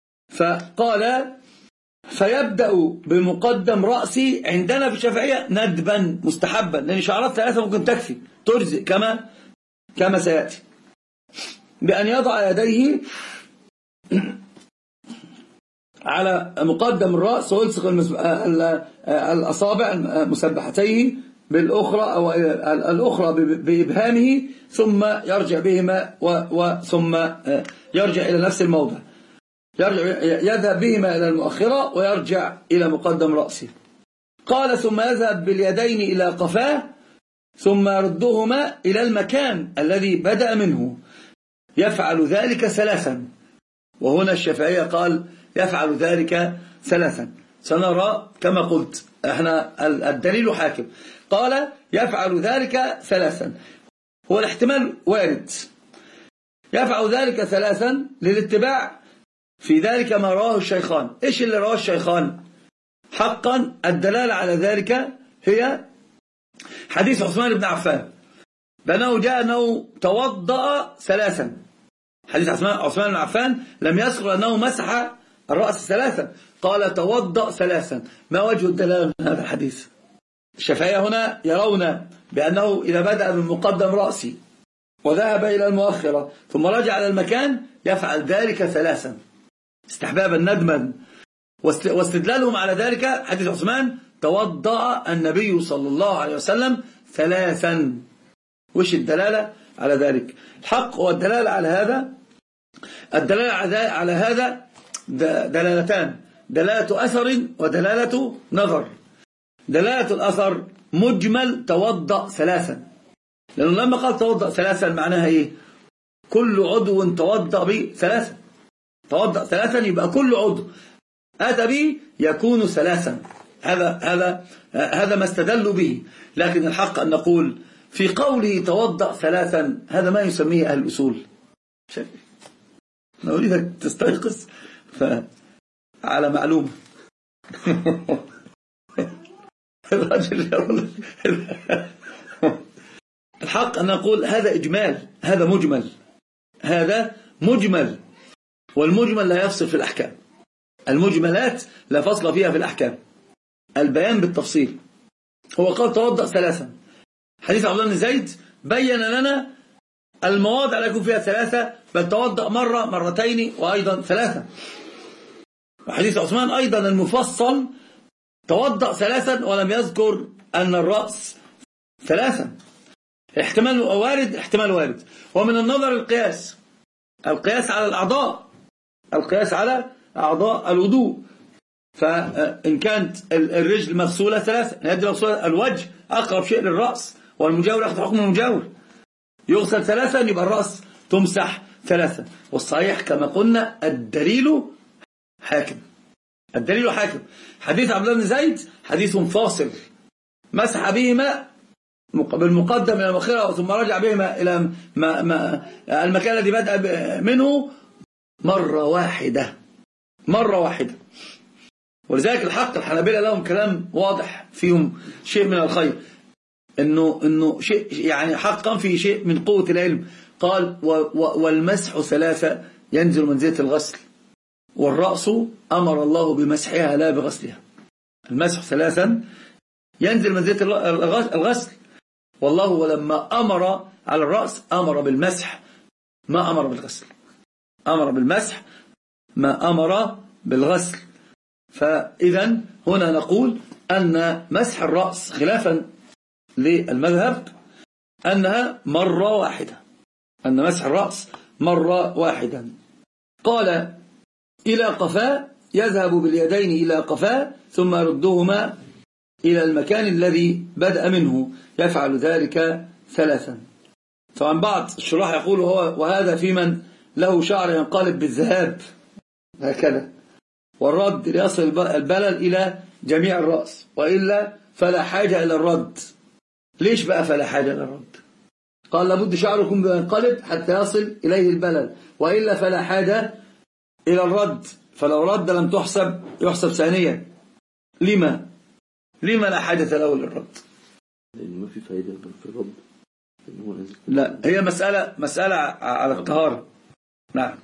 فقال فيبدأ بمقدم رأسي عندنا في الشافعية ندبا مستحبا، لأن شعرات ثلاثة ممكن تكفي تجزئ كما كما سيأتي، بأن يضع يديه على مقدم الرأس ويلصق الأصابع مسبحتيه بالأخرى أو الأخرى بإبهامه، ثم يرجع بهما وثم يرجع إلى نفس الموضع، يرجع يذهب بهما إلى المؤخرة ويرجع إلى مقدم رأسه. قال ثم يذهب باليدين إلى قفاه ثم يردهما إلى المكان الذي بدأ منه، يفعل ذلك ثلاثا. وهنا الشافعية قال يفعل ذلك ثلاثا، سنرى كما قلت احنا الدليل حاكم. قال يفعل ذلك ثلاثا، هو الاحتمال وارد، يفعل ذلك ثلاثا للاتباع في ذلك ما رواه الشيخان. إيش اللي رواه الشيخان؟ حقا الدلالة على ذلك هي حديث عثمان بن عفان بأنه جاء أنه توضأ ثلاثا. حديث عثمان بن عفان لم يذكر أنه مسح الرأس ثلاثا، قال توضأ ثلاثا. ما وجه الدلالة من هذا الحديث؟ الشافعية هنا يرون بأنه إذا بدأ من مقدم رأسي وذهب إلى المؤخرة ثم رجع إلى المكان يفعل ذلك ثلاثا استحبابا ندما، واستدلالهم على ذلك حديث عثمان توضأ النبي صلى الله عليه وسلم ثلاثا. وش الدلالة على ذلك؟ الحق هو الدلالة على هذا. الدلالة على هذا دلالتان، دلالة أثر ودلالة نظر. دلالة الأثر مجمل توضأ ثلاثا، لأنه لما قال توضأ ثلاثا معناها إيه؟ كل عضو توضأ به ثلاثا. توضأ ثلاثا يبقى كل عضو أتى به يكون ثلاثا. هذا هذا هذا ما استدلوا به. لكن الحق أن نقول في قوله توضأ ثلاثا هذا ما يسميه أهل الأصول. أنا أريدك تستيقظ على معلومة. الحق أن نقول هذا إجمال، هذا مجمل، هذا مجمل، والمجمل لا يفصل في الأحكام. المجملات لا فصل فيها في الأحكام، البيان بالتفصيل. هو قال توضأ ثلاثا، حديث عبد الله بن زيد بين لنا المواضع لا يكون فيها ثلاثة، بل توضأ مرة مرتين وأيضا ثلاثة. وحديث عثمان أيضا المفصل توضأ ثلاثا ولم يذكر أن الرأس ثلاثا. احتمال وارد، احتمال وارد. ومن النظر القياس، القياس على الأعضاء، القياس على أعضاء الوضوء. فإن كانت الرجل مغسولة ثلاثة، اليد مغسولة، الوجه أقرب شيء للرأس والمجاور يأخذ حكم المجاور، يغسل ثلاثا يبقى الرأس تمسح ثلاثا. والصحيح كما قلنا الدليل حاكم، الدليل حاكم. حديث عبد الله بن زيد حديث فاصل، مسح بهما بالمقدم إلى المؤخرة ثم رجع بهما إلى ما ما المكان الذي بدأ منه مرة واحدة، مرة واحدة. ولذلك الحق الحنابلة لهم كلام واضح فيهم شيء من الخير، إنه إنه شيء يعني حقا في شيء من قوة العلم. قال والمسح ثلاثة ينزل منزلة الغسل، والرأس أمر الله بمسحها لا بغسلها. المسح ثلاثا ينزل منزلة الغسل، والله ولما أمر على الرأس أمر بالمسح ما أمر بالغسل، أمر بالمسح ما أمر بالغسل. فإذا هنا نقول أن مسح الرأس خلافا للمذهب أنها مرة واحدة، أن مسح الرأس مرة واحدة. قال إلى قفاه، يذهب باليدين إلى قفاه ثم يردهما إلى المكان الذي بدأ منه، يفعل ذلك ثلاثا. طبعا بعض الشراح يقول هو وهذا في من له شعر ينقلب بالذهاب هكذا، والرد ليصل البلل إلى جميع الرأس، وإلا فلا حاجة إلى الرد. ليش بقى فلا حاجة إلى الرد؟ قال لابد شعركم ينقلب حتى يصل إليه البلل، وإلا فلا حاجة إلى الرد. فلو رد لم تحسب يحسب ثانيا. لما لما لا حاجة له للرد؟ لأن ما في فائدة في الرد. لا، هي مسألة مسألة على الطهارة. نعم.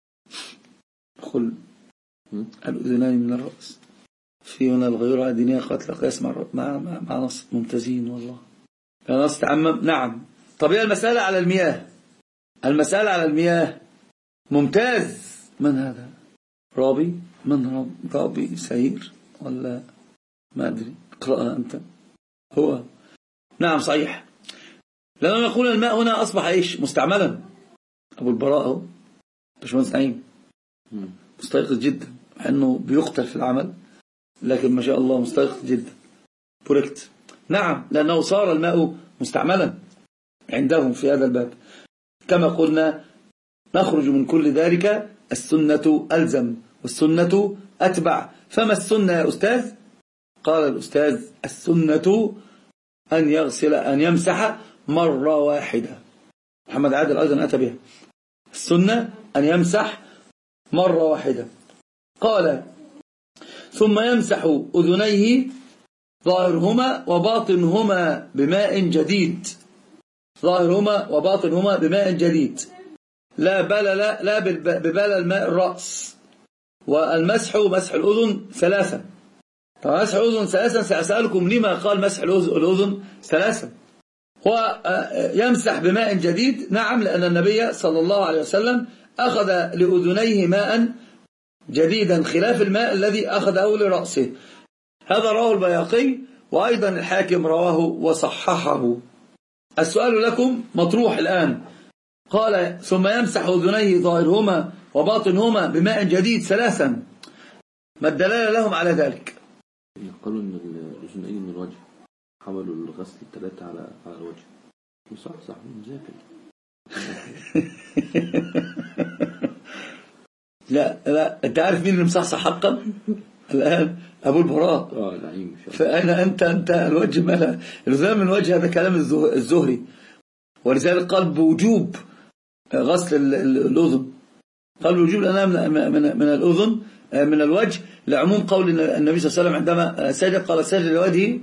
خل الأذنان من الرأس في هنا الغيرة الدينية قتل قياس مع مع مع نص ممتازين والله. نص تعمم. نعم. طب هي المسألة على المياه، المسألة على المياه ممتاز. من هذا؟ رابي؟ من رابي سير ولا ما أدري، اقرأها أنت. هو نعم صحيح، لأنه يقول الماء هنا أصبح إيش؟ مستعملا. أبو البراء هو باشمهندس نعيم مستيقظ جدا، أنه بيقتل في العمل لكن ما شاء الله مستيقظ جدا بوركت. نعم، لأنه صار الماء مستعملا عندهم في هذا الباب. كما قلنا نخرج من كل ذلك السنة ألزم والسنة أتبع. فما السنة يا أستاذ؟ قال الأستاذ السنة أن يغسل أن يمسح مرة واحدة. محمد عادل أيضا أتى بها. السنة أن يمسح مرة واحدة. قال ثم يمسح أذنيه ظاهرهما وباطنهما بماء جديد، ظاهرهما وباطنهما بماء جديد، لا بلل لا ببلل ماء الرأس. والمسح مسح الأذن ثلاثة. طبعا مسح الأذن ثلاثة سأسألكم لما قال مسح الأذن ثلاثة. هو يمسح بماء جديد، نعم، لأن النبي صلى الله عليه وسلم أخذ لأذنيه ماء جديدا خلاف الماء الذي أخذه لرأسه. هذا رواه البيهقي وأيضا الحاكم رواه وصححه. السؤال لكم مطروح الآن. قال ثم يمسح أذنيه ظاهرهما وباطنهما بماء جديد ثلاثا، ما الدلالة لهم على ذلك؟ قالوا أن الأذنين من الوجه، حملوا الغسل الثلاثة على على الوجه. صح صح مذاكر. لا لا، أنت عارف مين اللي مصحصح حقا الآن؟ أبو البراء. اه نعيم. فأين أنت أنت الوجه ملا الأذنان من الوجه، هذا كلام الزهري، ولذلك قال بوجوب غسل الأذن، قال بوجوب الأذنان من من من الأذن من الوجه لعموم قول النبي صلى الله عليه وسلم عندما سجد قال سجد لوجهه،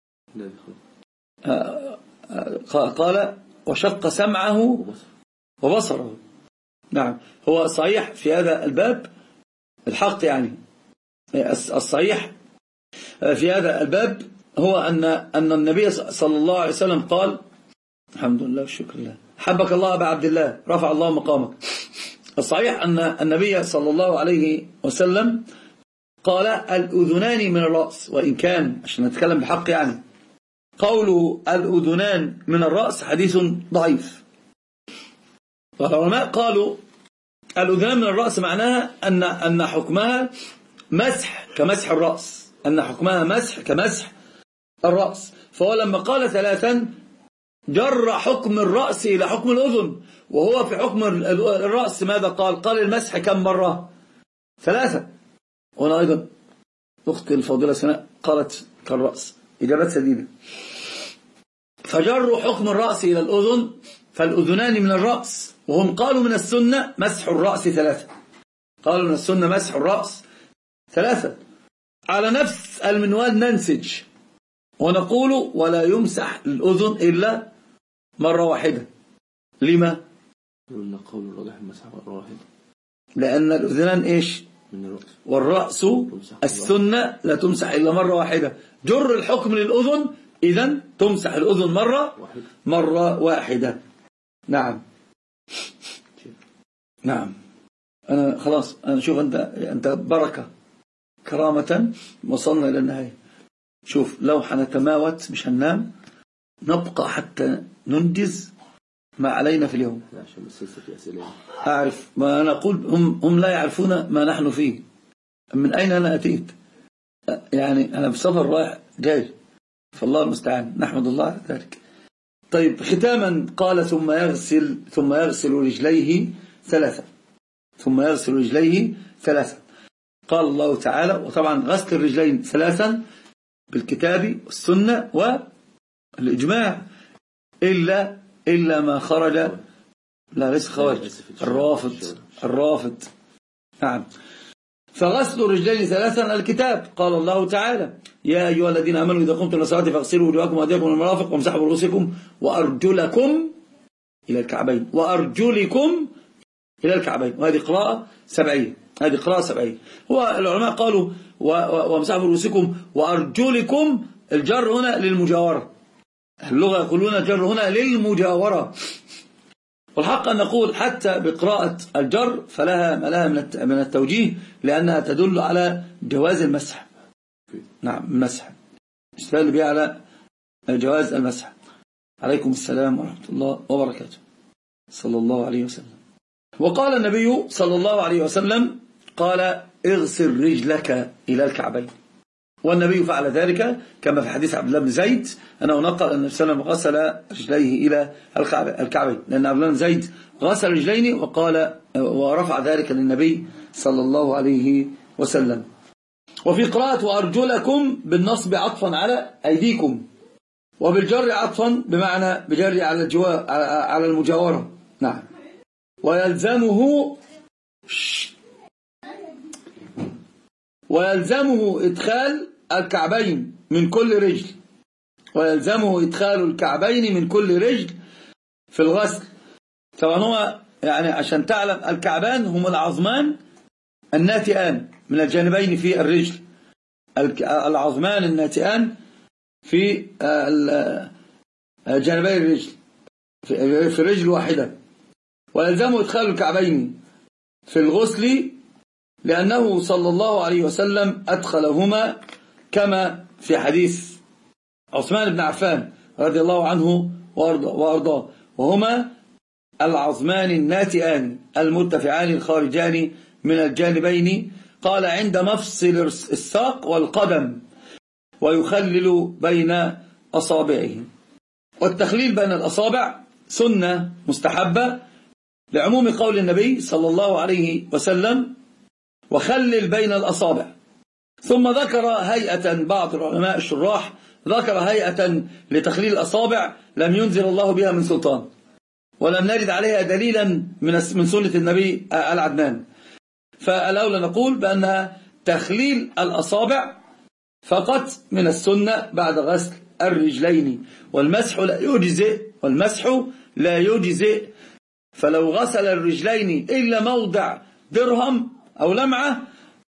قال وشق سمعه وبصره. نعم، هو صحيح في هذا الباب الحق، يعني الصحيح في هذا الباب هو أن أن النبي صلى الله عليه وسلم قال الحمد لله والشكر لله حبك الله أبا عبد الله رفع الله مقامك. الصحيح أن النبي صلى الله عليه وسلم قال الأذنان من الرأس، وإن كان عشان نتكلم بحق يعني قول الأذنان من الرأس حديث ضعيف. والعلماء قالوا الأذنان من الرأس معناها أن أن حكمها مسح كمسح الرأس، أن حكمها مسح كمسح الرأس. فهو لما قال ثلاثا جر حكم الرأس إلى حكم الأذن، وهو في حكم الرأس ماذا قال؟ قال المسح كم مرة؟ ثلاثة. وأنا أيضا أختي الفاضلة سناء قالت كالرأس، إجابات سديدة. فجروا حكم الرأس إلى الأذن، فالأذنان من الرأس، وهم قالوا من السنة مسح الرأس ثلاثة، قالوا من السنة مسح الرأس ثلاثة. على نفس المنوال ننسج ونقول ولا يمسح الأذن إلا مرة واحدة. لما؟ قلنا قول الراجح المسح مرة واحدة، لأن الأذنان إيش؟ من الرأس، والرأس السنة لا تمسح إلا مرة واحدة. جر الحكم للأذن، إذن تمسح الأذن مرة مرة واحدة. نعم نعم. أنا خلاص، أنا شوف أنت أنت بركة كرامة وصلنا إلى النهاية. شوف لو حنتماوت مش هننام، نبقى حتى ننجز ما علينا في اليوم. عشان السلسلة في أسئلة. أعرف ما أنا أقول، هم هم لا يعرفون ما نحن فيه. من أين أنا أتيت؟ يعني أنا بسفر رايح جاي، فالله المستعان، نحمد الله على ذلك. طيب ختاما قال ثم يغسل ثم يغسل رجليه ثلاثة، ثم يغسل رجليه ثلاثة. قال الله تعالى، وطبعا غسل الرجلين ثلاثا بالكتاب والسنة والإجماع، إلا إلا ما خرج، لا ليس خرج، الرافض الرافض نعم. فغسل الرجلين ثلاثا الكتاب، قال الله تعالى يا أيها الذين آمنوا إذا قمتم إلى الصلاة فاغسلوا وجوهكم وأيديكم إلى المرافق وامسحوا برؤوسكم وأرجلكم إلى الكعبين، وأرجلكم إلى الكعبين. وهذه قراءة سبعية، هذه قراءة سبعية. هو العلماء قالوا وامسحوا برؤوسكم وأرجلكم، الجر هنا للمجاورة، اللغة يقولون الجر هنا للمجاورة، والحق أن نقول حتى بقراءة الجر فلها ما لها من التوجيه، لأنها تدل على جواز المسح. نعم المسح استدل بها على جواز المسح. عليكم السلام ورحمة الله وبركاته، صلى الله عليه وسلم. وقال النبي صلى الله عليه وسلم قال اغسل رجلك إلى الكعبين، والنبي فعل ذلك كما في حديث عبد الله بن زيد أنه نقل أن النبي صلى الله عليه وسلم غسل رجليه إلى الكعبين، لأن عبد الله بن زيد غسل رجلين وقال ورفع ذلك للنبي صلى الله عليه وسلم. وفي قراءة وأرجلكم بالنصب عطفا على أيديكم، وبالجر عطفا بمعنى بجر على الجوا على المجاورة. نعم. ويلزمه ويلزمه إدخال الكعبين من كل رجل ويلزمه إدخال الكعبين من كل رجل في الغسل. طبعا هو يعني عشان تعلم الكعبان هم العظمان الناتئان من الجانبين في الرجل، العظمان الناتئان في جانبي الرجل في الرجل واحدة. ويلزمه إدخال الكعبين في الغسل لأنه صلى الله عليه وسلم أدخلهما كما في حديث عثمان بن عفان رضي الله عنه وأرضاه، وهما العظمان الناتئان المرتفعان الخارجان من الجانبين، قال عند مفصل الساق والقدم، ويخلل بين أصابعه. والتخليل بين الأصابع سنة مستحبة لعموم قول النبي صلى الله عليه وسلم وخلل بين الأصابع. ثم ذكر هيئة، بعض العلماء الشراح ذكر هيئة لتخليل الأصابع لم ينزل الله بها من سلطان، ولم نجد عليها دليلا من من سنة النبي العدنان، فالأولى نقول بأنها تخليل الأصابع فقط من السنة بعد غسل الرجلين، والمسح لا يجزئ والمسح لا يجزئ فلو غسل الرجلين إلا موضع درهم أو لمعة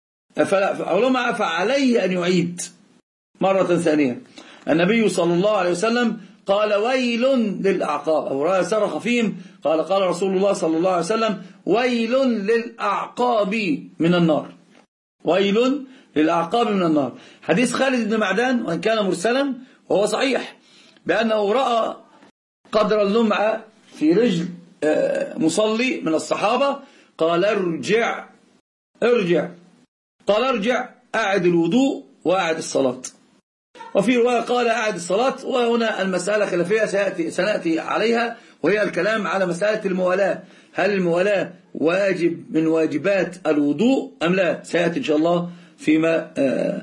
أو لمعة فعليه أن يعيد مرة ثانية. النبي صلى الله عليه وسلم قال ويل للأعقاب، أو رأى صرخ فيهم قال قال رسول الله صلى الله عليه وسلم ويل للأعقاب من النار، ويل للأعقاب من النار. حديث خالد بن معدان وإن كان مرسلا وهو صحيح بأنه رأى قدر اللمعة في رجل مصلي من الصحابة، قال ارجع ارجع قال ارجع أعد الوضوء وأعد الصلاة. وفي رواية قال أعد الصلاة. وهنا المسألة خلافية سيأتي سنأتي عليها، وهي الكلام على مسألة الموالاة، هل الموالاة واجب من واجبات الوضوء أم لا؟ سيأتي إن شاء الله فيما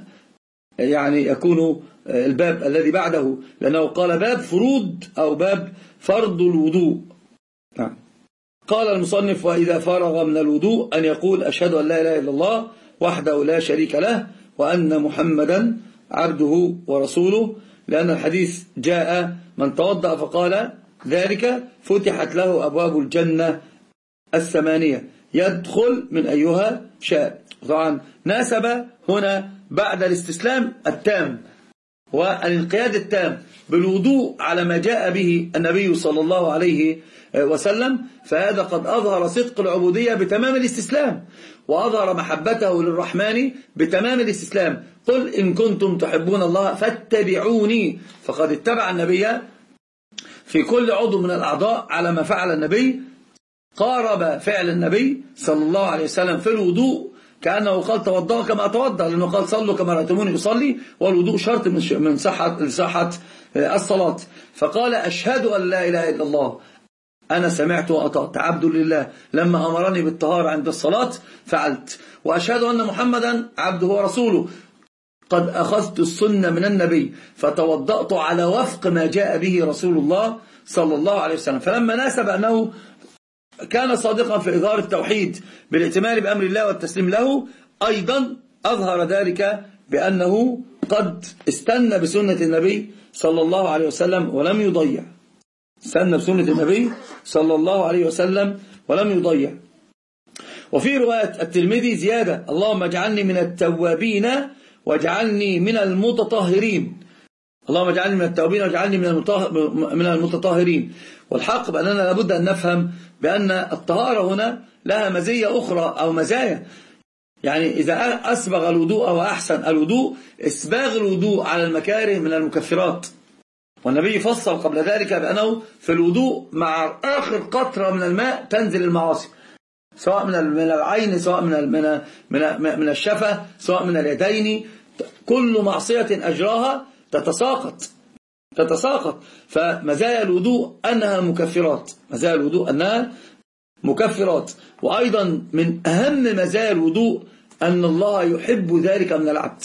يعني يكون الباب الذي بعده، لأنه قال باب فروض أو باب فرض الوضوء. نعم. قال المصنف وإذا فرغ من الوضوء أن يقول أشهد أن لا إله إلا الله وحده لا شريك له وأن محمدا عبده ورسوله، لأن الحديث جاء من توضأ فقال ذلك فتحت له أبواب الجنة الثمانية يدخل من أيها شاء. طبعا ناسب هنا بعد الاستسلام التام والانقياد التام بالوضوء على ما جاء به النبي صلى الله عليه وسلم، فهذا قد أظهر صدق العبودية بتمام الاستسلام، وأظهر محبته للرحمن بتمام الاستسلام. قل إن كنتم تحبون الله فاتبعوني، فقد اتبع النبي في كل عضو من الأعضاء على ما فعل النبي، قارب فعل النبي صلى الله عليه وسلم في الوضوء كأنه قال توضأ كما أتوضأ، لأنه قال صلوا كما رأيتموني أصلي، والوضوء شرط من صحة لصحة الصلاة. فقال أشهد أن لا إله إلا الله، أنا سمعت وأطعت، عبد لله، لما أمرني بالطهارة عند الصلاة فعلت، وأشهد أن محمدا عبده ورسوله، قد أخذت السنة من النبي فتوضأت على وفق ما جاء به رسول الله صلى الله عليه وسلم. فلما ناسب أنه كان صادقا في إظهار التوحيد بالائتمان بأمر الله والتسليم له، أيضا أظهر ذلك بأنه قد استنى بسنة النبي صلى الله عليه وسلم ولم يضيع، استنى بسنة النبي صلى الله عليه وسلم ولم يضيع. وفي رواية الترمذي زيادة اللهم اجعلني من التوابين واجعلني من المتطهرين، اللهم اجعلني من التوابين واجعلني من المتطهرين. والحق بأننا لابد أن نفهم بأن الطهارة هنا لها مزية أخرى أو مزايا، يعني إذا أسبغ الوضوء أو أحسن الوضوء، إسباغ الوضوء على المكاره من المكفرات، والنبي فصل قبل ذلك بأنه في الوضوء مع آخر قطرة من الماء تنزل المعاصي، سواء من العين سواء من من من الشفة سواء من اليدين، كل معصية أجراها تتساقط تتساقط فمزايا الوضوء أنها مكفرات، مزايا الوضوء أنها مكفرات. وأيضا من أهم مزايا الوضوء أن الله يحب ذلك من العبد،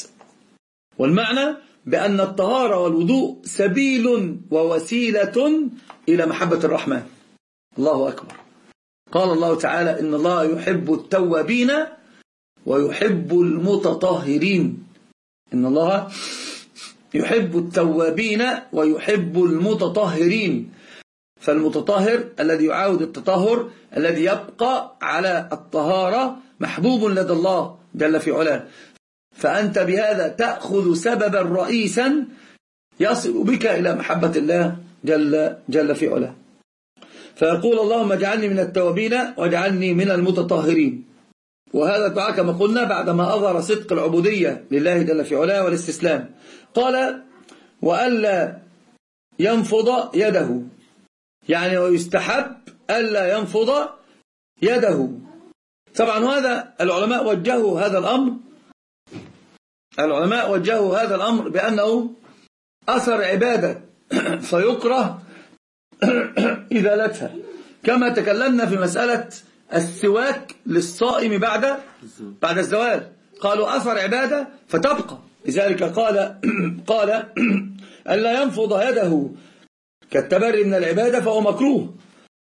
والمعنى بأن الطهارة والوضوء سبيل ووسيلة إلى محبة الرحمن. الله أكبر. قال الله تعالى إن الله يحب التوابين ويحب المتطهرين. إن الله يحب التوابين ويحب المتطهرين. فالمتطهر الذي يعاود التطهر الذي يبقى على الطهارة محبوب لدى الله جل في علاه. فأنت بهذا تأخذ سببا رئيسا يصل بك إلى محبة الله جل, جل في علاه. فيقول اللهم اجعلني من التوابين واجعلني من المتطهرين. وهذا الدعاء كما قلنا بعدما أظهر صدق العبودية لله جل في علاه والاستسلام. قال وألا ينفض يده، يعني ويستحب ألا ينفض يده. طبعا هذا العلماء وجهوا هذا الأمر العلماء وجهوا هذا الأمر بأنه أثر عبادة فيكره إزالتها، كما تكلمنا في مسألة السواك للصائم بعد بعد الزوال، قالوا أثر عبادة فتبقى. لذلك قال قال ألا ينفض يده كالتبري من العبادة فهو مكروه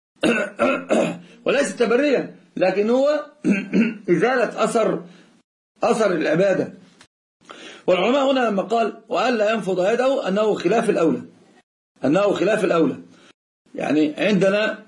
وليس تبريا، لكن هو إزالة أثر أثر العبادة. والعلماء هنا لما قال وألا ينفض يده أنه خلاف الأولى أنه خلاف الأولى يعني عندنا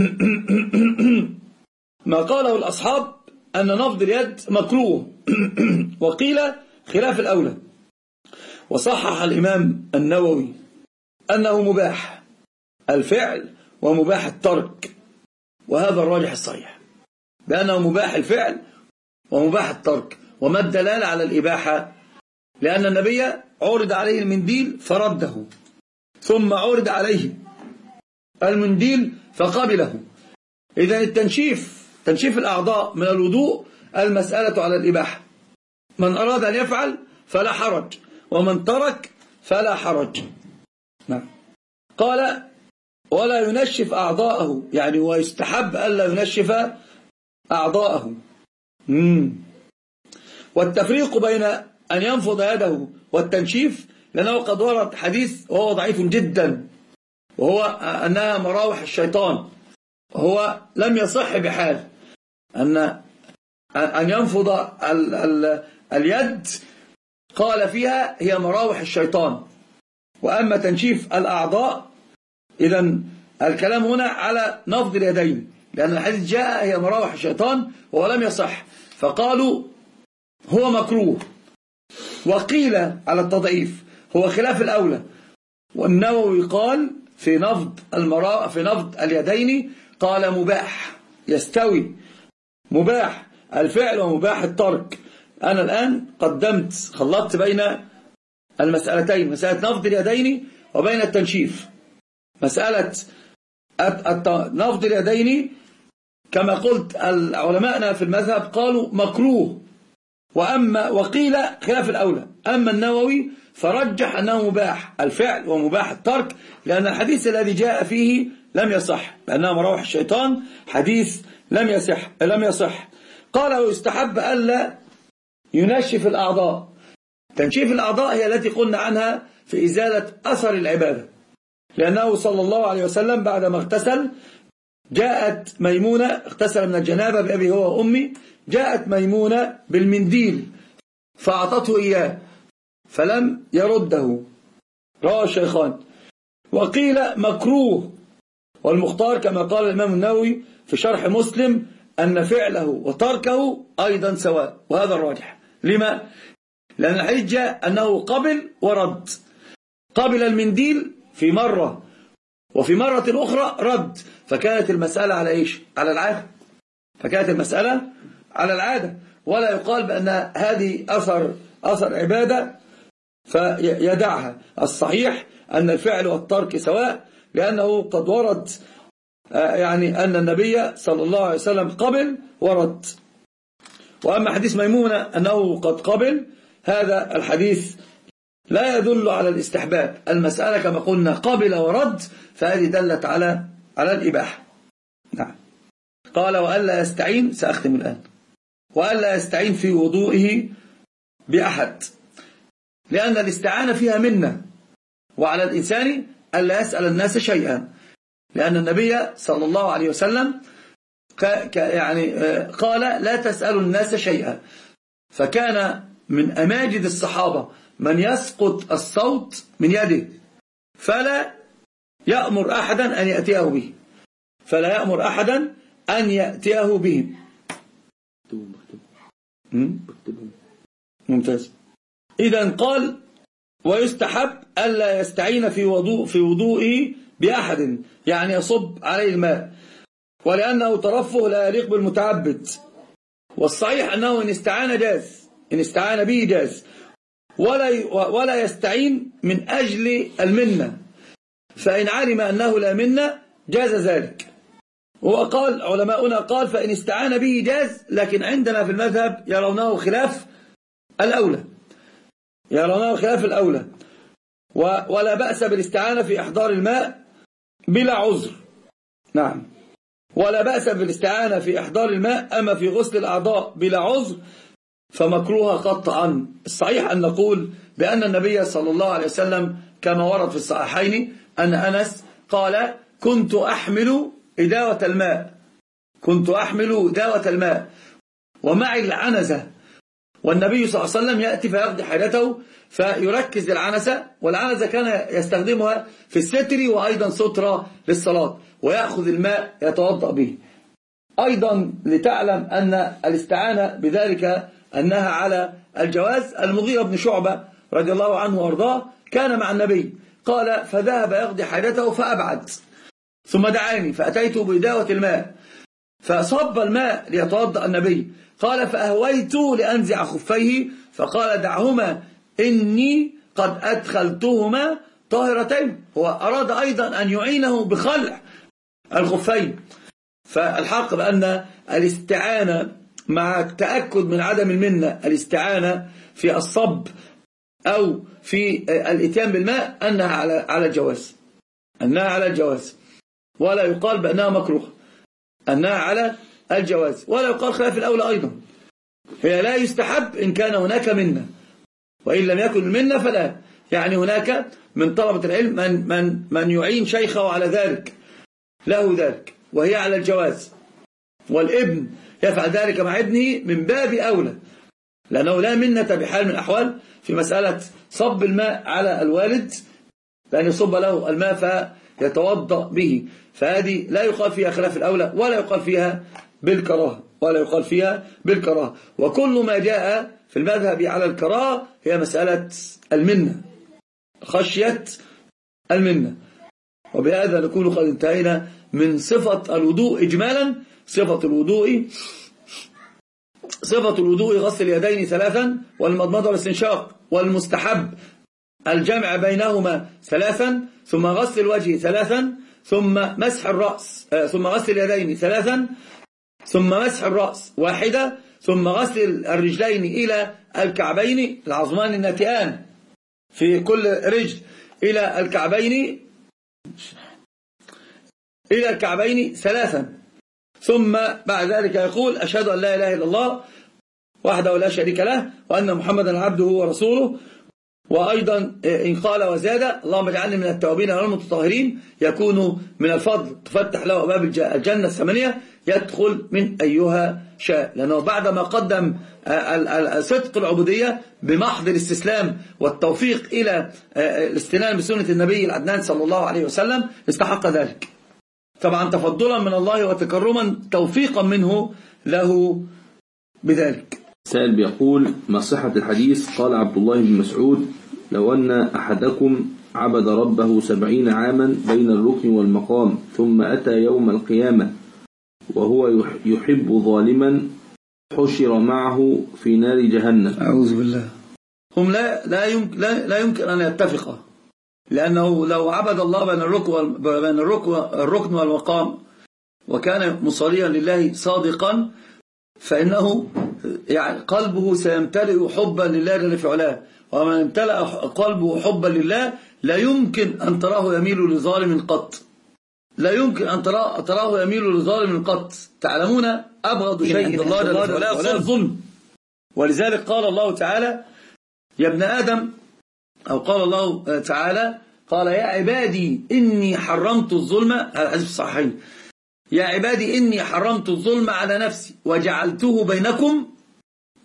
ما قاله الأصحاب أن نفض اليد مكروه وقيل خلاف الأولى. وصحح الإمام النووي أنه مباح الفعل ومباح الترك، وهذا الراجح الصحيح بأنه مباح الفعل ومباح الترك. وما الدلالة على الإباحة؟ لأن النبي عرض عليه المنديل فرده، ثم عرض عليه المنديل فقبله. إذن التنشيف تنشيف الأعضاء من الوضوء المسألة على الإباحة. من أراد أن يفعل فلا حرج، ومن ترك فلا حرج. نعم. قال ولا ينشف أعضاءه، يعني ويستحب ألا ينشف أعضاءه. مم. والتفريق بين أن ينفض يده والتنشيف لأنه قد ورد حديث وهو ضعيف جدا، وهو أنها مراوح الشيطان. هو لم يصح بحال أن أن ينفض ال ال اليد، قال فيها هي مراوح الشيطان. وأما تنشيف الأعضاء إذن الكلام هنا على نفض اليدين، لأن الحديث جاء هي مراوح الشيطان وهو لم يصح، فقالوا هو مكروه. وقيل على التضعيف هو خلاف الأولى. والنووي قال في نفض المراء في نفض اليدين قال مباح، يستوي مباح الفعل ومباح الترك. أنا الآن قدمت خلطت بين المسألتين، مسألة نفض اليدين وبين التنشيف. مسألة نفض اليدين كما قلت العلماء في المذهب قالوا مكروه، وأما وقيل خلاف الأولى. أما النووي فرجح أنه مباح الفعل ومباح الترك، لأن الحديث الذي جاء فيه لم يصح، لأنه مراوح الشيطان حديث لم يصح لم يصح. قال ويستحب ألا ينشف الأعضاء. تنشيف الأعضاء هي التي قلنا عنها في إزالة أثر العبادة، لأنه صلى الله عليه وسلم بعدما اغتسل جاءت ميمونة، اغتسل من الجنابة بأبي هو وأمي، جاءت ميمونة بالمنديل فأعطته إياه فلم يرده، رواه الشيخان. وقيل مكروه، والمختار كما قال الإمام النووي في شرح مسلم أن فعله وتركه أيضا سواء، وهذا الراجح. لما؟ لأن الحديث جاء أنه قبل ورد، قبل المنديل في مرة وفي مرة أخرى رد، فكانت المسألة على إيش؟ على العادة، فكانت المسألة على العادة، ولا يقال بأن هذه أثر أثر عبادة فيدعها. الصحيح أن الفعل والترك سواء، لأنه قد ورد يعني أن النبي صلى الله عليه وسلم قبل ورد. وأما حديث ميمونة أنه قد قبل، هذا الحديث لا يدل على الاستحباب. المسألة كما قلنا قبل ورد، فهذه دلت على على الإباحة. نعم. قال وألا يستعين، سأختم الآن، وألا يستعين في وضوئه بأحد، لأن الاستعانة فيها منة، وعلى الإنسان ألا يسأل الناس شيئا، لأن النبي صلى الله عليه وسلم يعني قال لا تسألوا الناس شيئا، فكان من أماجد الصحابة من يسقط الصوت من يده فلا يأمر أحدا أن يأتيه به فلا يأمر أحدا أن يأتيه به. ممتاز. إذن قال ويستحب ألا يستعين في وضوء في وضوئه بأحد، يعني يصب عليه الماء، ولأنه ترفه لا يليق بالمتعبد. والصحيح أنه إن استعان جاز، إن استعان به جاز، ولا ولا يستعين من أجل المنة، فإن علم أنه لا منة جاز ذلك. وقال علماؤنا قال فإن استعان به جاز، لكن عندنا في المذهب يرونه خلاف الأولى، يرونه خلاف الأولى. ولا بأس بالاستعانة في إحضار الماء بلا عذر. نعم، ولا بأس بالاستعانة في إحضار الماء، أما في غسل الأعضاء بلا عذر فمكروه قطعا. الصحيح أن نقول بأن النبي صلى الله عليه وسلم كما ورد في الصحيحين أن أنس قال كنت أحمل إداوة الماء كنت أحمل إداوة الماء ومعي العنزة، والنبي صلى الله عليه وسلم يأتي فيقضي حاجته فيركز العنزة، والعنزة كان يستخدمها في الستر وأيضا سترة للصلاة، ويأخذ الماء يتوضأ به. أيضا لتعلم أن الاستعانة بذلك أنها على الجواز. المغيرة بن شعبة رضي الله عنه وارضاه كان مع النبي، قال فذهب يقضي حاجته فأبعد، ثم دعاني فأتيت بإداوة الماء فصب الماء ليتوضأ النبي، قال فأهويت لأنزع خفيه، فقال دعهما إني قد أدخلتهما طاهرتين. هو أراد أيضا أن يعينه بخلع الخفين. فالحق بأن الاستعانة مع التأكد من عدم المنة، الاستعانة في الصب أو في الاتيان بالماء أنها على على الجواز، أنها على الجواز، ولا يقال بأنها مكروه، أنها على الجواز، ولا يقال خلاف الأولى أيضا. هي لا يستحب إن كان هناك منة، وإن لم يكن المنة فلا. يعني هناك من طلبة العلم من, من, من يعين شيخه على ذلك، له ذلك، وهي على الجواز. والابن يفعل ذلك مع ابنه من باب أولى، لأنه لا منة بحال من الأحوال في مسألة صب الماء على الوالد، لأن يصب له الماء فيتوضأ به، فهذه لا يقال فيها خلاف الأولى، ولا يقال فيها بالكراهة ولا يقال فيها بالكراهة. وكل ما جاء في المذهب على الكراهة هي مسألة المنة، خشية المنة. وبهذا نكون قد انتهينا من صفة الوضوء إجمالا. صفة الوضوء صفة الوضوء غسل اليدين ثلاثا، والمضمضة والاستنشاق، والمستحب الجمع بينهما ثلاثا، ثم غسل الوجه ثلاثا، ثم مسح الرأس، ثم غسل اليدين ثلاثا، ثم مسح الرأس واحدة، ثم غسل الرجلين إلى الكعبين، العظمان الناتئان في كل رجل إلى الكعبين إلى الكعبين ثلاثا، ثم بعد ذلك يقول أشهد أن لا إله إلا الله وحده لا شريك له وأن محمدا عبده ورسوله. وأيضا إن قال وزاد اللهم اجعلني من التوابين والمتطهرين يكون من الفضل، تفتح له أبواب الجنة الثمانية يدخل من أيها شاء، لأنه بعدما قدم صدق العبودية بمحض الاستسلام والتوفيق إلى الاستنان بسنة النبي العدنان صلى الله عليه وسلم استحق ذلك، طبعا تفضلا من الله وتكرما توفيقا منه له بذلك. سائل بيقول ما صحة الحديث؟ قال عبد الله بن مسعود لو أن أحدكم عبد ربه سبعين عاما بين الركن والمقام ثم أتى يوم القيامة وهو يحب ظالما حشر معه في نار جهنم. أعوذ بالله. هم لا لا يمكن لا, لا يمكن أن يتفقا، لأنه لو عبد الله بين الركن بين الركن والمقام وكان مصليا لله صادقا فإنه يعني قلبه سيمتلئ حبا لله جل في علاه، ومن امتلأ قلبه حبا لله لا يمكن أن تراه يميل لظالم قط، لا يمكن أن تراه يميل لظالم قط. تعلمون أبغض شيء عند الله جل في علاه الظلم، ولذلك قال الله تعالى يا ابن آدم، أو قال الله تعالى قال يا عبادي إني حرمت الظلم، هذا حديث الصحيحين، يا عبادي إني حرمت الظلم على نفسي وجعلته بينكم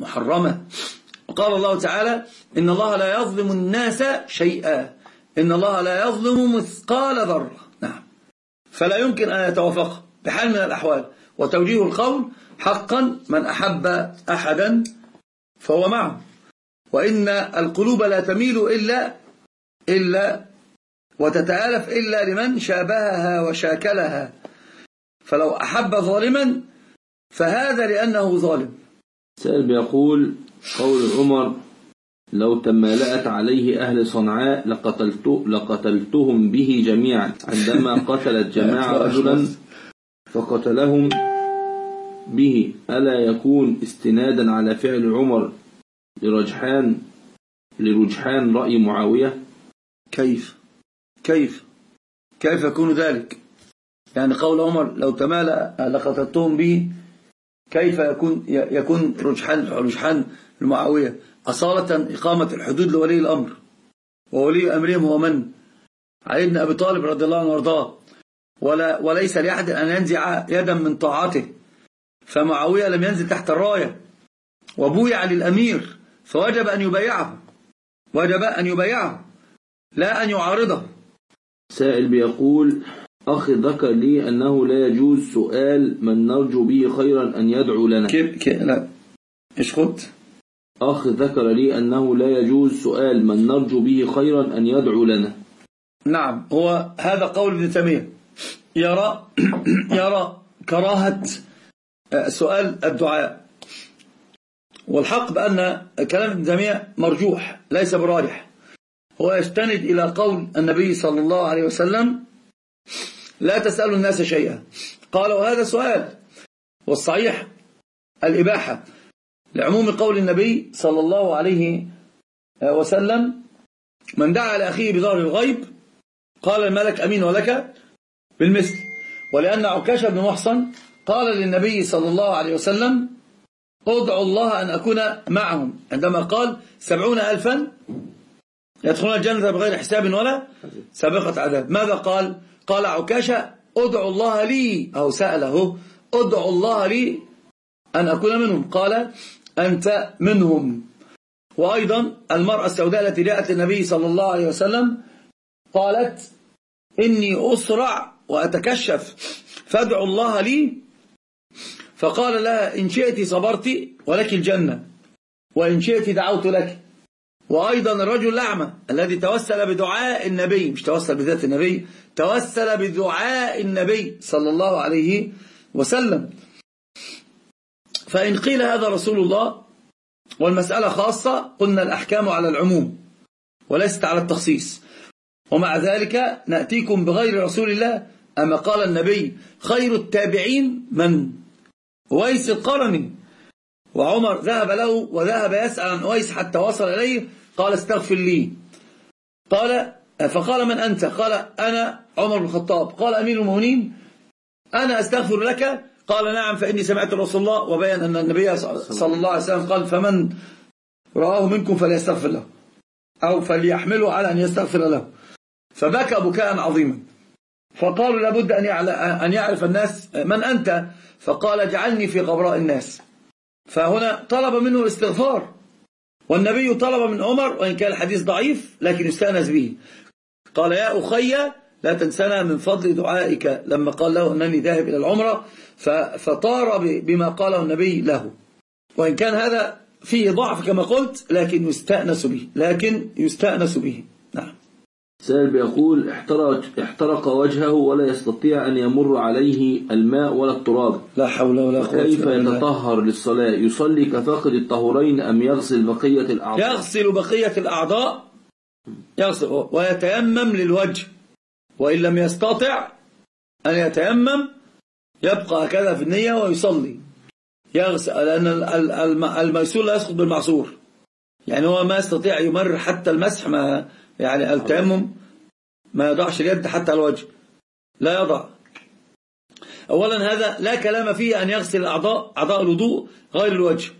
محرمة. وقال الله تعالى إن الله لا يظلم الناس شيئا إن الله لا يظلم مثقال ذرة. نعم. فلا يمكن أن يتوافق بحال من الأحوال. وتوجيه القول حقا من أحب أحدا فهو معه، وإن القلوب لا تميل إلا إلا وتتآلف إلا لمن شابهها وشاكلها. فلو أحب ظالما فهذا لأنه ظالم. سائل بيقول قول عمر لو تمالأت عليه أهل صنعاء لقتلت لقتلتهم به جميعا، عندما قتلت جماعة رجلا فقتلهم به، ألا يكون استنادا على فعل عمر لرجحان لرجحان رأي معاوية؟ كيف كيف كيف يكون ذلك؟ يعني قول عمر لو تمالأ لقتلتهم به، كيف يكون يكون رجحان رجحان المعاوية؟ أصالة إقامة الحدود لولي الأمر، وولي أمرهم هو من؟ علي بن أبي طالب رضي الله عنه وارضاه، ولا وليس لأحد أن ينزع يدا من طاعته. فمعاوية لم ينزل تحت الراية وبويع للأمير، فوجب أن يبايعه وجب أن يبايعه لا أن يعارضه. سائل بيقول أخ ذكر لي أنه لا يجوز سؤال من نرجو به خيرا أن يدعو لنا. كيف كيف لا إيش خد أخ ذكر لي أنه لا يجوز سؤال من نرجو به خيرا أن يدعو لنا. نعم، هو هذا قول ابن تيمية، يرى يرى كراهة سؤال الدعاء، والحق بأن كلام ابن تيمية مرجوح ليس براجح. هو يستند إلى قول النبي صلى الله عليه وسلم لا تسألوا الناس شيئا، قال وهذا سؤال، والصحيح الإباحة لعموم قول النبي صلى الله عليه وسلم من دعا لأخيه بظهر الغيب قال الملك أمين ولك بالمثل. ولأن عكاشة بن محصن قال للنبي صلى الله عليه وسلم ادعوا الله أن أكون معهم، عندما قال سبعون ألفا يدخلون الجنة بغير حساب ولا سابقة عذاب. ماذا قال؟ قال عكاشة ادعوا الله لي، أو سأله ادعوا الله لي أن أكون منهم، قال أنت منهم. وأيضا المرأة السوداء التي جاءت للنبي صلى الله عليه وسلم قالت إني أسرع وأتكشف فادعوا الله لي، فقال لها إن شئت صبرت ولك الجنة وإن شئت دعوت لك. وأيضا الرجل الأعمى الذي توسل بدعاء النبي، مش توسل بذات النبي، توسل بدعاء النبي صلى الله عليه وسلم. فإن قيل هذا رسول الله والمسألة خاصة قلنا الأحكام على العموم وليست على التخصيص، ومع ذلك نأتيكم بغير رسول الله. أما قال النبي خير التابعين من؟ أويس القرني، وعمر ذهب له وذهب يسأل عن أويس حتى وصل إليه، قال استغفر لي، قال فقال من أنت؟ قال أنا عمر بن الخطاب. قال أمير المؤمنين أنا أستغفر لك؟ قال نعم فإني سمعت رسول الله، وبين أن النبي صلى الله عليه وسلم قال فمن رآه منكم فليستغفر له أو فليحمله على أن يستغفر له. فبكى بكاء عظيما، فقالوا لابد أن يعرف الناس من أنت، فقال اجعلني في غبراء الناس. فهنا طلب منه الاستغفار، والنبي طلب من عمر، وإن كان الحديث ضعيف لكن يستأنس به، قال يا أخي لا تنسنا من فضل دعائك، لما قال له أنني ذاهب إلى العمرة، فطار بما قاله النبي له، وإن كان هذا فيه ضعف كما قلت لكن يستأنس به لكن يستأنس به. نعم. سائل بيقول احترق, احترق وجهه ولا يستطيع أن يمر عليه الماء ولا التراب، لا حول ولا قوة إلا كيف بالله. يتطهر للصلاة؟ يصلي كفاقد الطهورين أم يغسل بقية الأعضاء؟ يغسل بقية الأعضاء، يغسل ويتيمم للوجه، وإن لم يستطع أن يتيمم يبقى هكذا في النية ويصلي. يغسل، لأن الميسور لا يسقط بالمعصور، يعني هو ما يستطيع يمرر حتى المسح، ما يعني التيمم ما يضعش اليد حتى الوجه، لا يضع. أولا هذا لا كلام فيه أن يغسل أعضاء أعضاء الوضوء غير الوجه.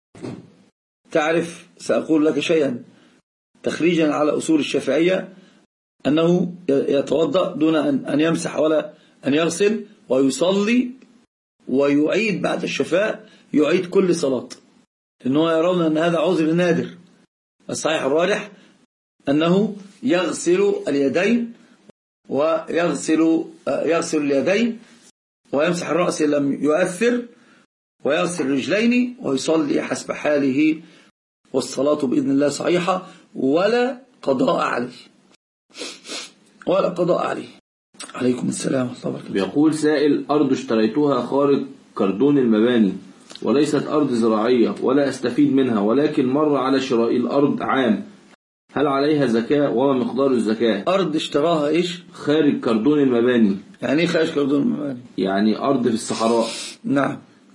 تعرف سأقول لك شيئا تخريجا على أصول الشافعية، أنه يتوضأ دون أن يمسح ولا أن يغسل، ويصلي ويعيد بعد الشفاء، يعيد كل صلاة إنه يرون أن هذا عذر نادر. الصحيح الراجح أنه يغسل اليدين ويغسل يغسل اليدين ويمسح الرأس إن لم يؤثر، ويغسل الرجلين ويصلي حسب حاله، والصلاة بإذن الله صحيحة ولا قضاء عليه ولا قضاء عليه. عليكم السلام ورحمة الله وبركاته. بيقول سائل: أرض اشتريتها خارج كردون المباني وليست أرض زراعية ولا أستفيد منها، ولكن مر على شراء الأرض عام، هل عليها زكاة وما مقدار الزكاة؟ أرض اشتراها إيش؟ خارج كردون المباني. يعني إيه خارج كردون المباني؟ يعني أرض في الصحراء. نعم.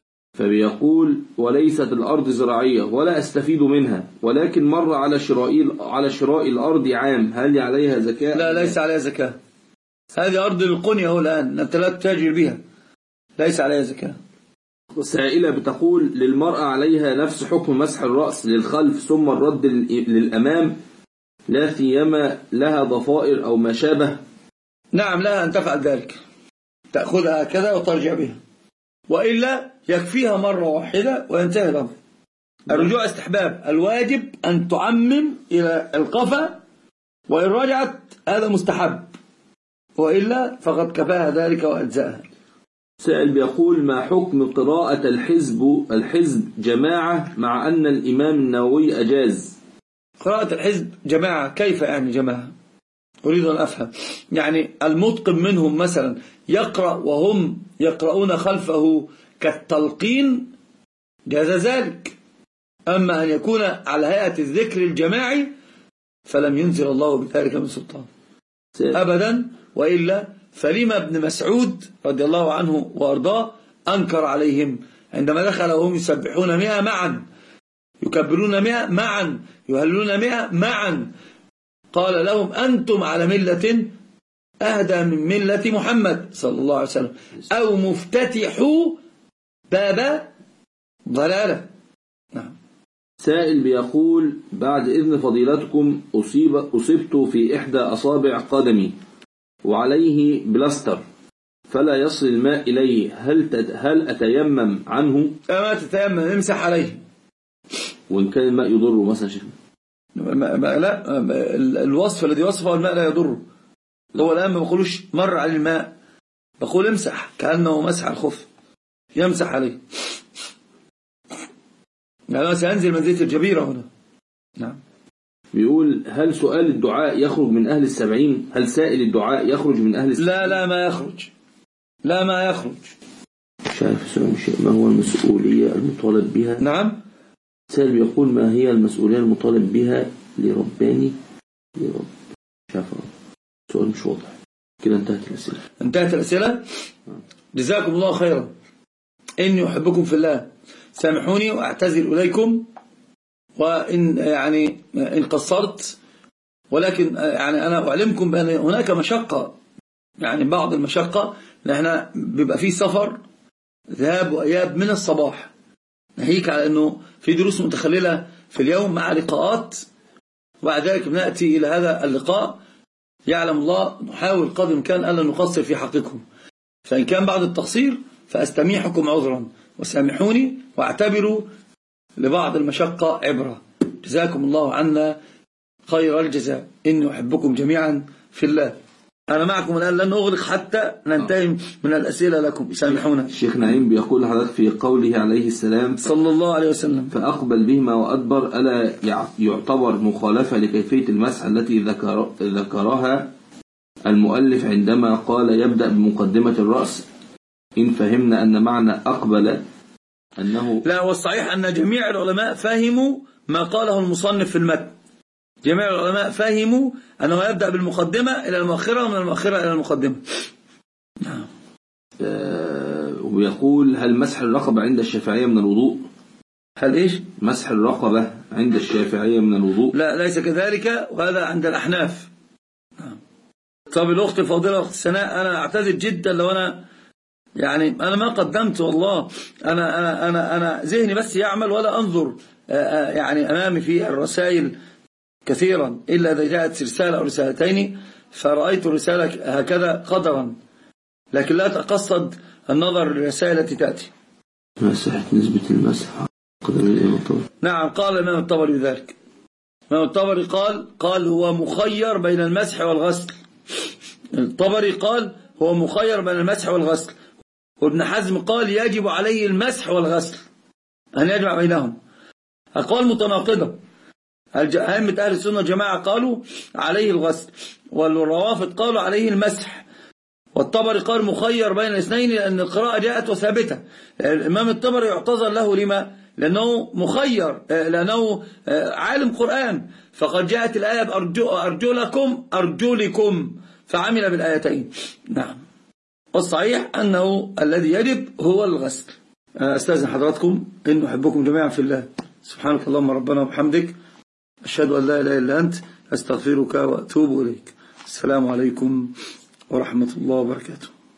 فبيقول: وليست الأرض زراعية ولا أستفيد منها، ولكن مر على شراء على شراء الأرض عام، هل عليها زكاة؟ لا، ليس عليها زكاة. هذه أرض القنية هو الآن، أنت لا تتاجر بها، ليس عليها زكاة. سائلة بتقول: للمرأة عليها نفس حكم مسح الرأس للخلف ثم الرد للأمام، لا سيما لها ضفائر أو ما شابه؟ نعم، لها أن تفعل ذلك، تأخذها كذا وترجع بها، وإلا يكفيها مرة واحدة وينتهي الأمر. الرجوع استحباب، الواجب أن تعمم إلى القفا، وإن رجعت هذا مستحب، وإلا فقد كفاها ذلك وأجزاها. سائل بيقول: ما حكم قراءة الحزب الحزب جماعة مع أن الإمام النووي أجاز؟ قراءة الحزب جماعة كيف يعني جماعة؟ أريد أن أفهم. يعني المتقن منهم مثلا يقرأ وهم يقرؤون خلفه كالتلقين، جاز ذلك. أما أن يكون على هيئة الذكر الجماعي فلم ينزل الله بذلك من سلطان أبدا، وإلا فلما ابن مسعود رضي الله عنه وأرضاه أنكر عليهم عندما دخل وهم يسبحون مئة معا، يكبرون مئة معا، يهللون مئة معا، قال لهم: أنتم على ملة أهدى من ملة محمد صلى الله عليه وسلم، أو مفتتحوا باب ضلالة. نعم. سائل بيقول: بعد إذن فضيلتكم أصيب أصبت في إحدى أصابع قدمي وعليه بلاستر فلا يصل الماء إليه، هل تت... هل أتيمم عنه؟ ما تتيمم، امسح عليه. وإن كان الماء يضره مثلا شيخ؟ لا، الوصف الذي وصفه الماء لا يضره. هو الآن ما بقولوش مر على الماء، بقول امسح كأنه مسح الخف، يمسح عليه. يعني سينزل من زيت الجبيرة هنا. نعم. بيقول: هل سؤال الدعاء يخرج من أهل السبعين؟ هل سائل الدعاء يخرج من أهل السبعين؟ لا لا، ما يخرج، لا ما يخرج. مش عارف سؤال شيء، ما هو المسؤولية المطالب بها؟ نعم. سائل بيقول: ما هي المسؤولية المطالب بها لرباني لرب شافر؟ سؤال مش واضح كده. انتهت الأسئلة. انتهت الأسئلة. جزاكم الله خيرا. إني أحبكم في الله، سامحوني وأعتذر إليكم، وإن يعني إن قصرت، ولكن يعني أنا أعلمكم بأن هناك مشقة، يعني بعض المشقة، نحن بيبقى فيه سفر ذهاب وإياب من الصباح، ناهيك على أنه في دروس متخللة في اليوم مع لقاءات، وبعد ذلك بنأتي إلى هذا اللقاء. يعلم الله نحاول قدر الإمكان ألا نقصر في حقكم، فإن كان بعد التقصير فأستميحكم عذرا، وسامحوني واعتبروا لبعض المشقة عبرة. جزاكم الله عنا خير الجزاء، إني أحبكم جميعا في الله. أنا معكم الآن، لن أغلق حتى ننتهي من الأسئلة لكم، سامحونا. الشيخ نعيم بيقول لحضرتك في قوله عليه السلام صلى الله عليه وسلم: فأقبل بهما وأدبر، ألا يعتبر مخالفة لكيفية المسح التي ذكر ذكرها المؤلف عندما قال يبدأ بمقدمة الرأس؟ إن فهمنا أن معنى أقبل أنه لا، والصحيح أن جميع العلماء فهموا ما قاله المصنف في المتن. جميع العلماء فهموا أنه يبدأ بالمقدمة إلى المؤخرة، ومن المؤخرة إلى المقدمة. نعم. آه ويقول: هل مسح الرقبة عند الشافعية من الوضوء؟ هل إيش؟ مسح الرقبة عند الشافعية من الوضوء؟ لا، ليس كذلك، وهذا عند الأحناف. نعم. طب الأخت الفاضلة أخت سناء، أنا أعتذر جدا لو أنا يعني أنا ما قدمت، والله أنا أنا أنا أنا ذهني بس يعمل ولا أنظر يعني أمامي في الرسائل كثيرا، إلا إذا جاءت رسالة أو رسالتين فرأيت الرسالة هكذا قدرا، لكن لا تقصد النظر للرسائل التي تأتي. مسحت نسبة المسح نعم قال الإمام الطبري ذلك. الإمام الطبري قال قال هو مخير بين المسح والغسل. الطبري قال هو مخير بين المسح والغسل، وابن حزم قال يجب عليه المسح والغسل، أن يجمع بينهم. أقوال متناقضة. أئمة أهل السنة الجماعة قالوا عليه الغسل، والروافض قالوا عليه المسح، والطبري قال مخير بين الاثنين لأن القراءة جاءت وثابتة. الإمام الطبري يعتذر له لما؟ لأنه مخير، لأنه عالم قرآن، فقد جاءت الآية بأرجو أرجو لكم أرجو لكم فعمل بالآيتين. نعم، والصحيح أنه الذي يجب هو الغسل. أستاذن حضراتكم إن أحبكم جميعا في الله. سبحانك اللهم ربنا وبحمدك، أشهد أن لا إله إلا أنت، أستغفرك وأتوب إليك. السلام عليكم ورحمة الله وبركاته.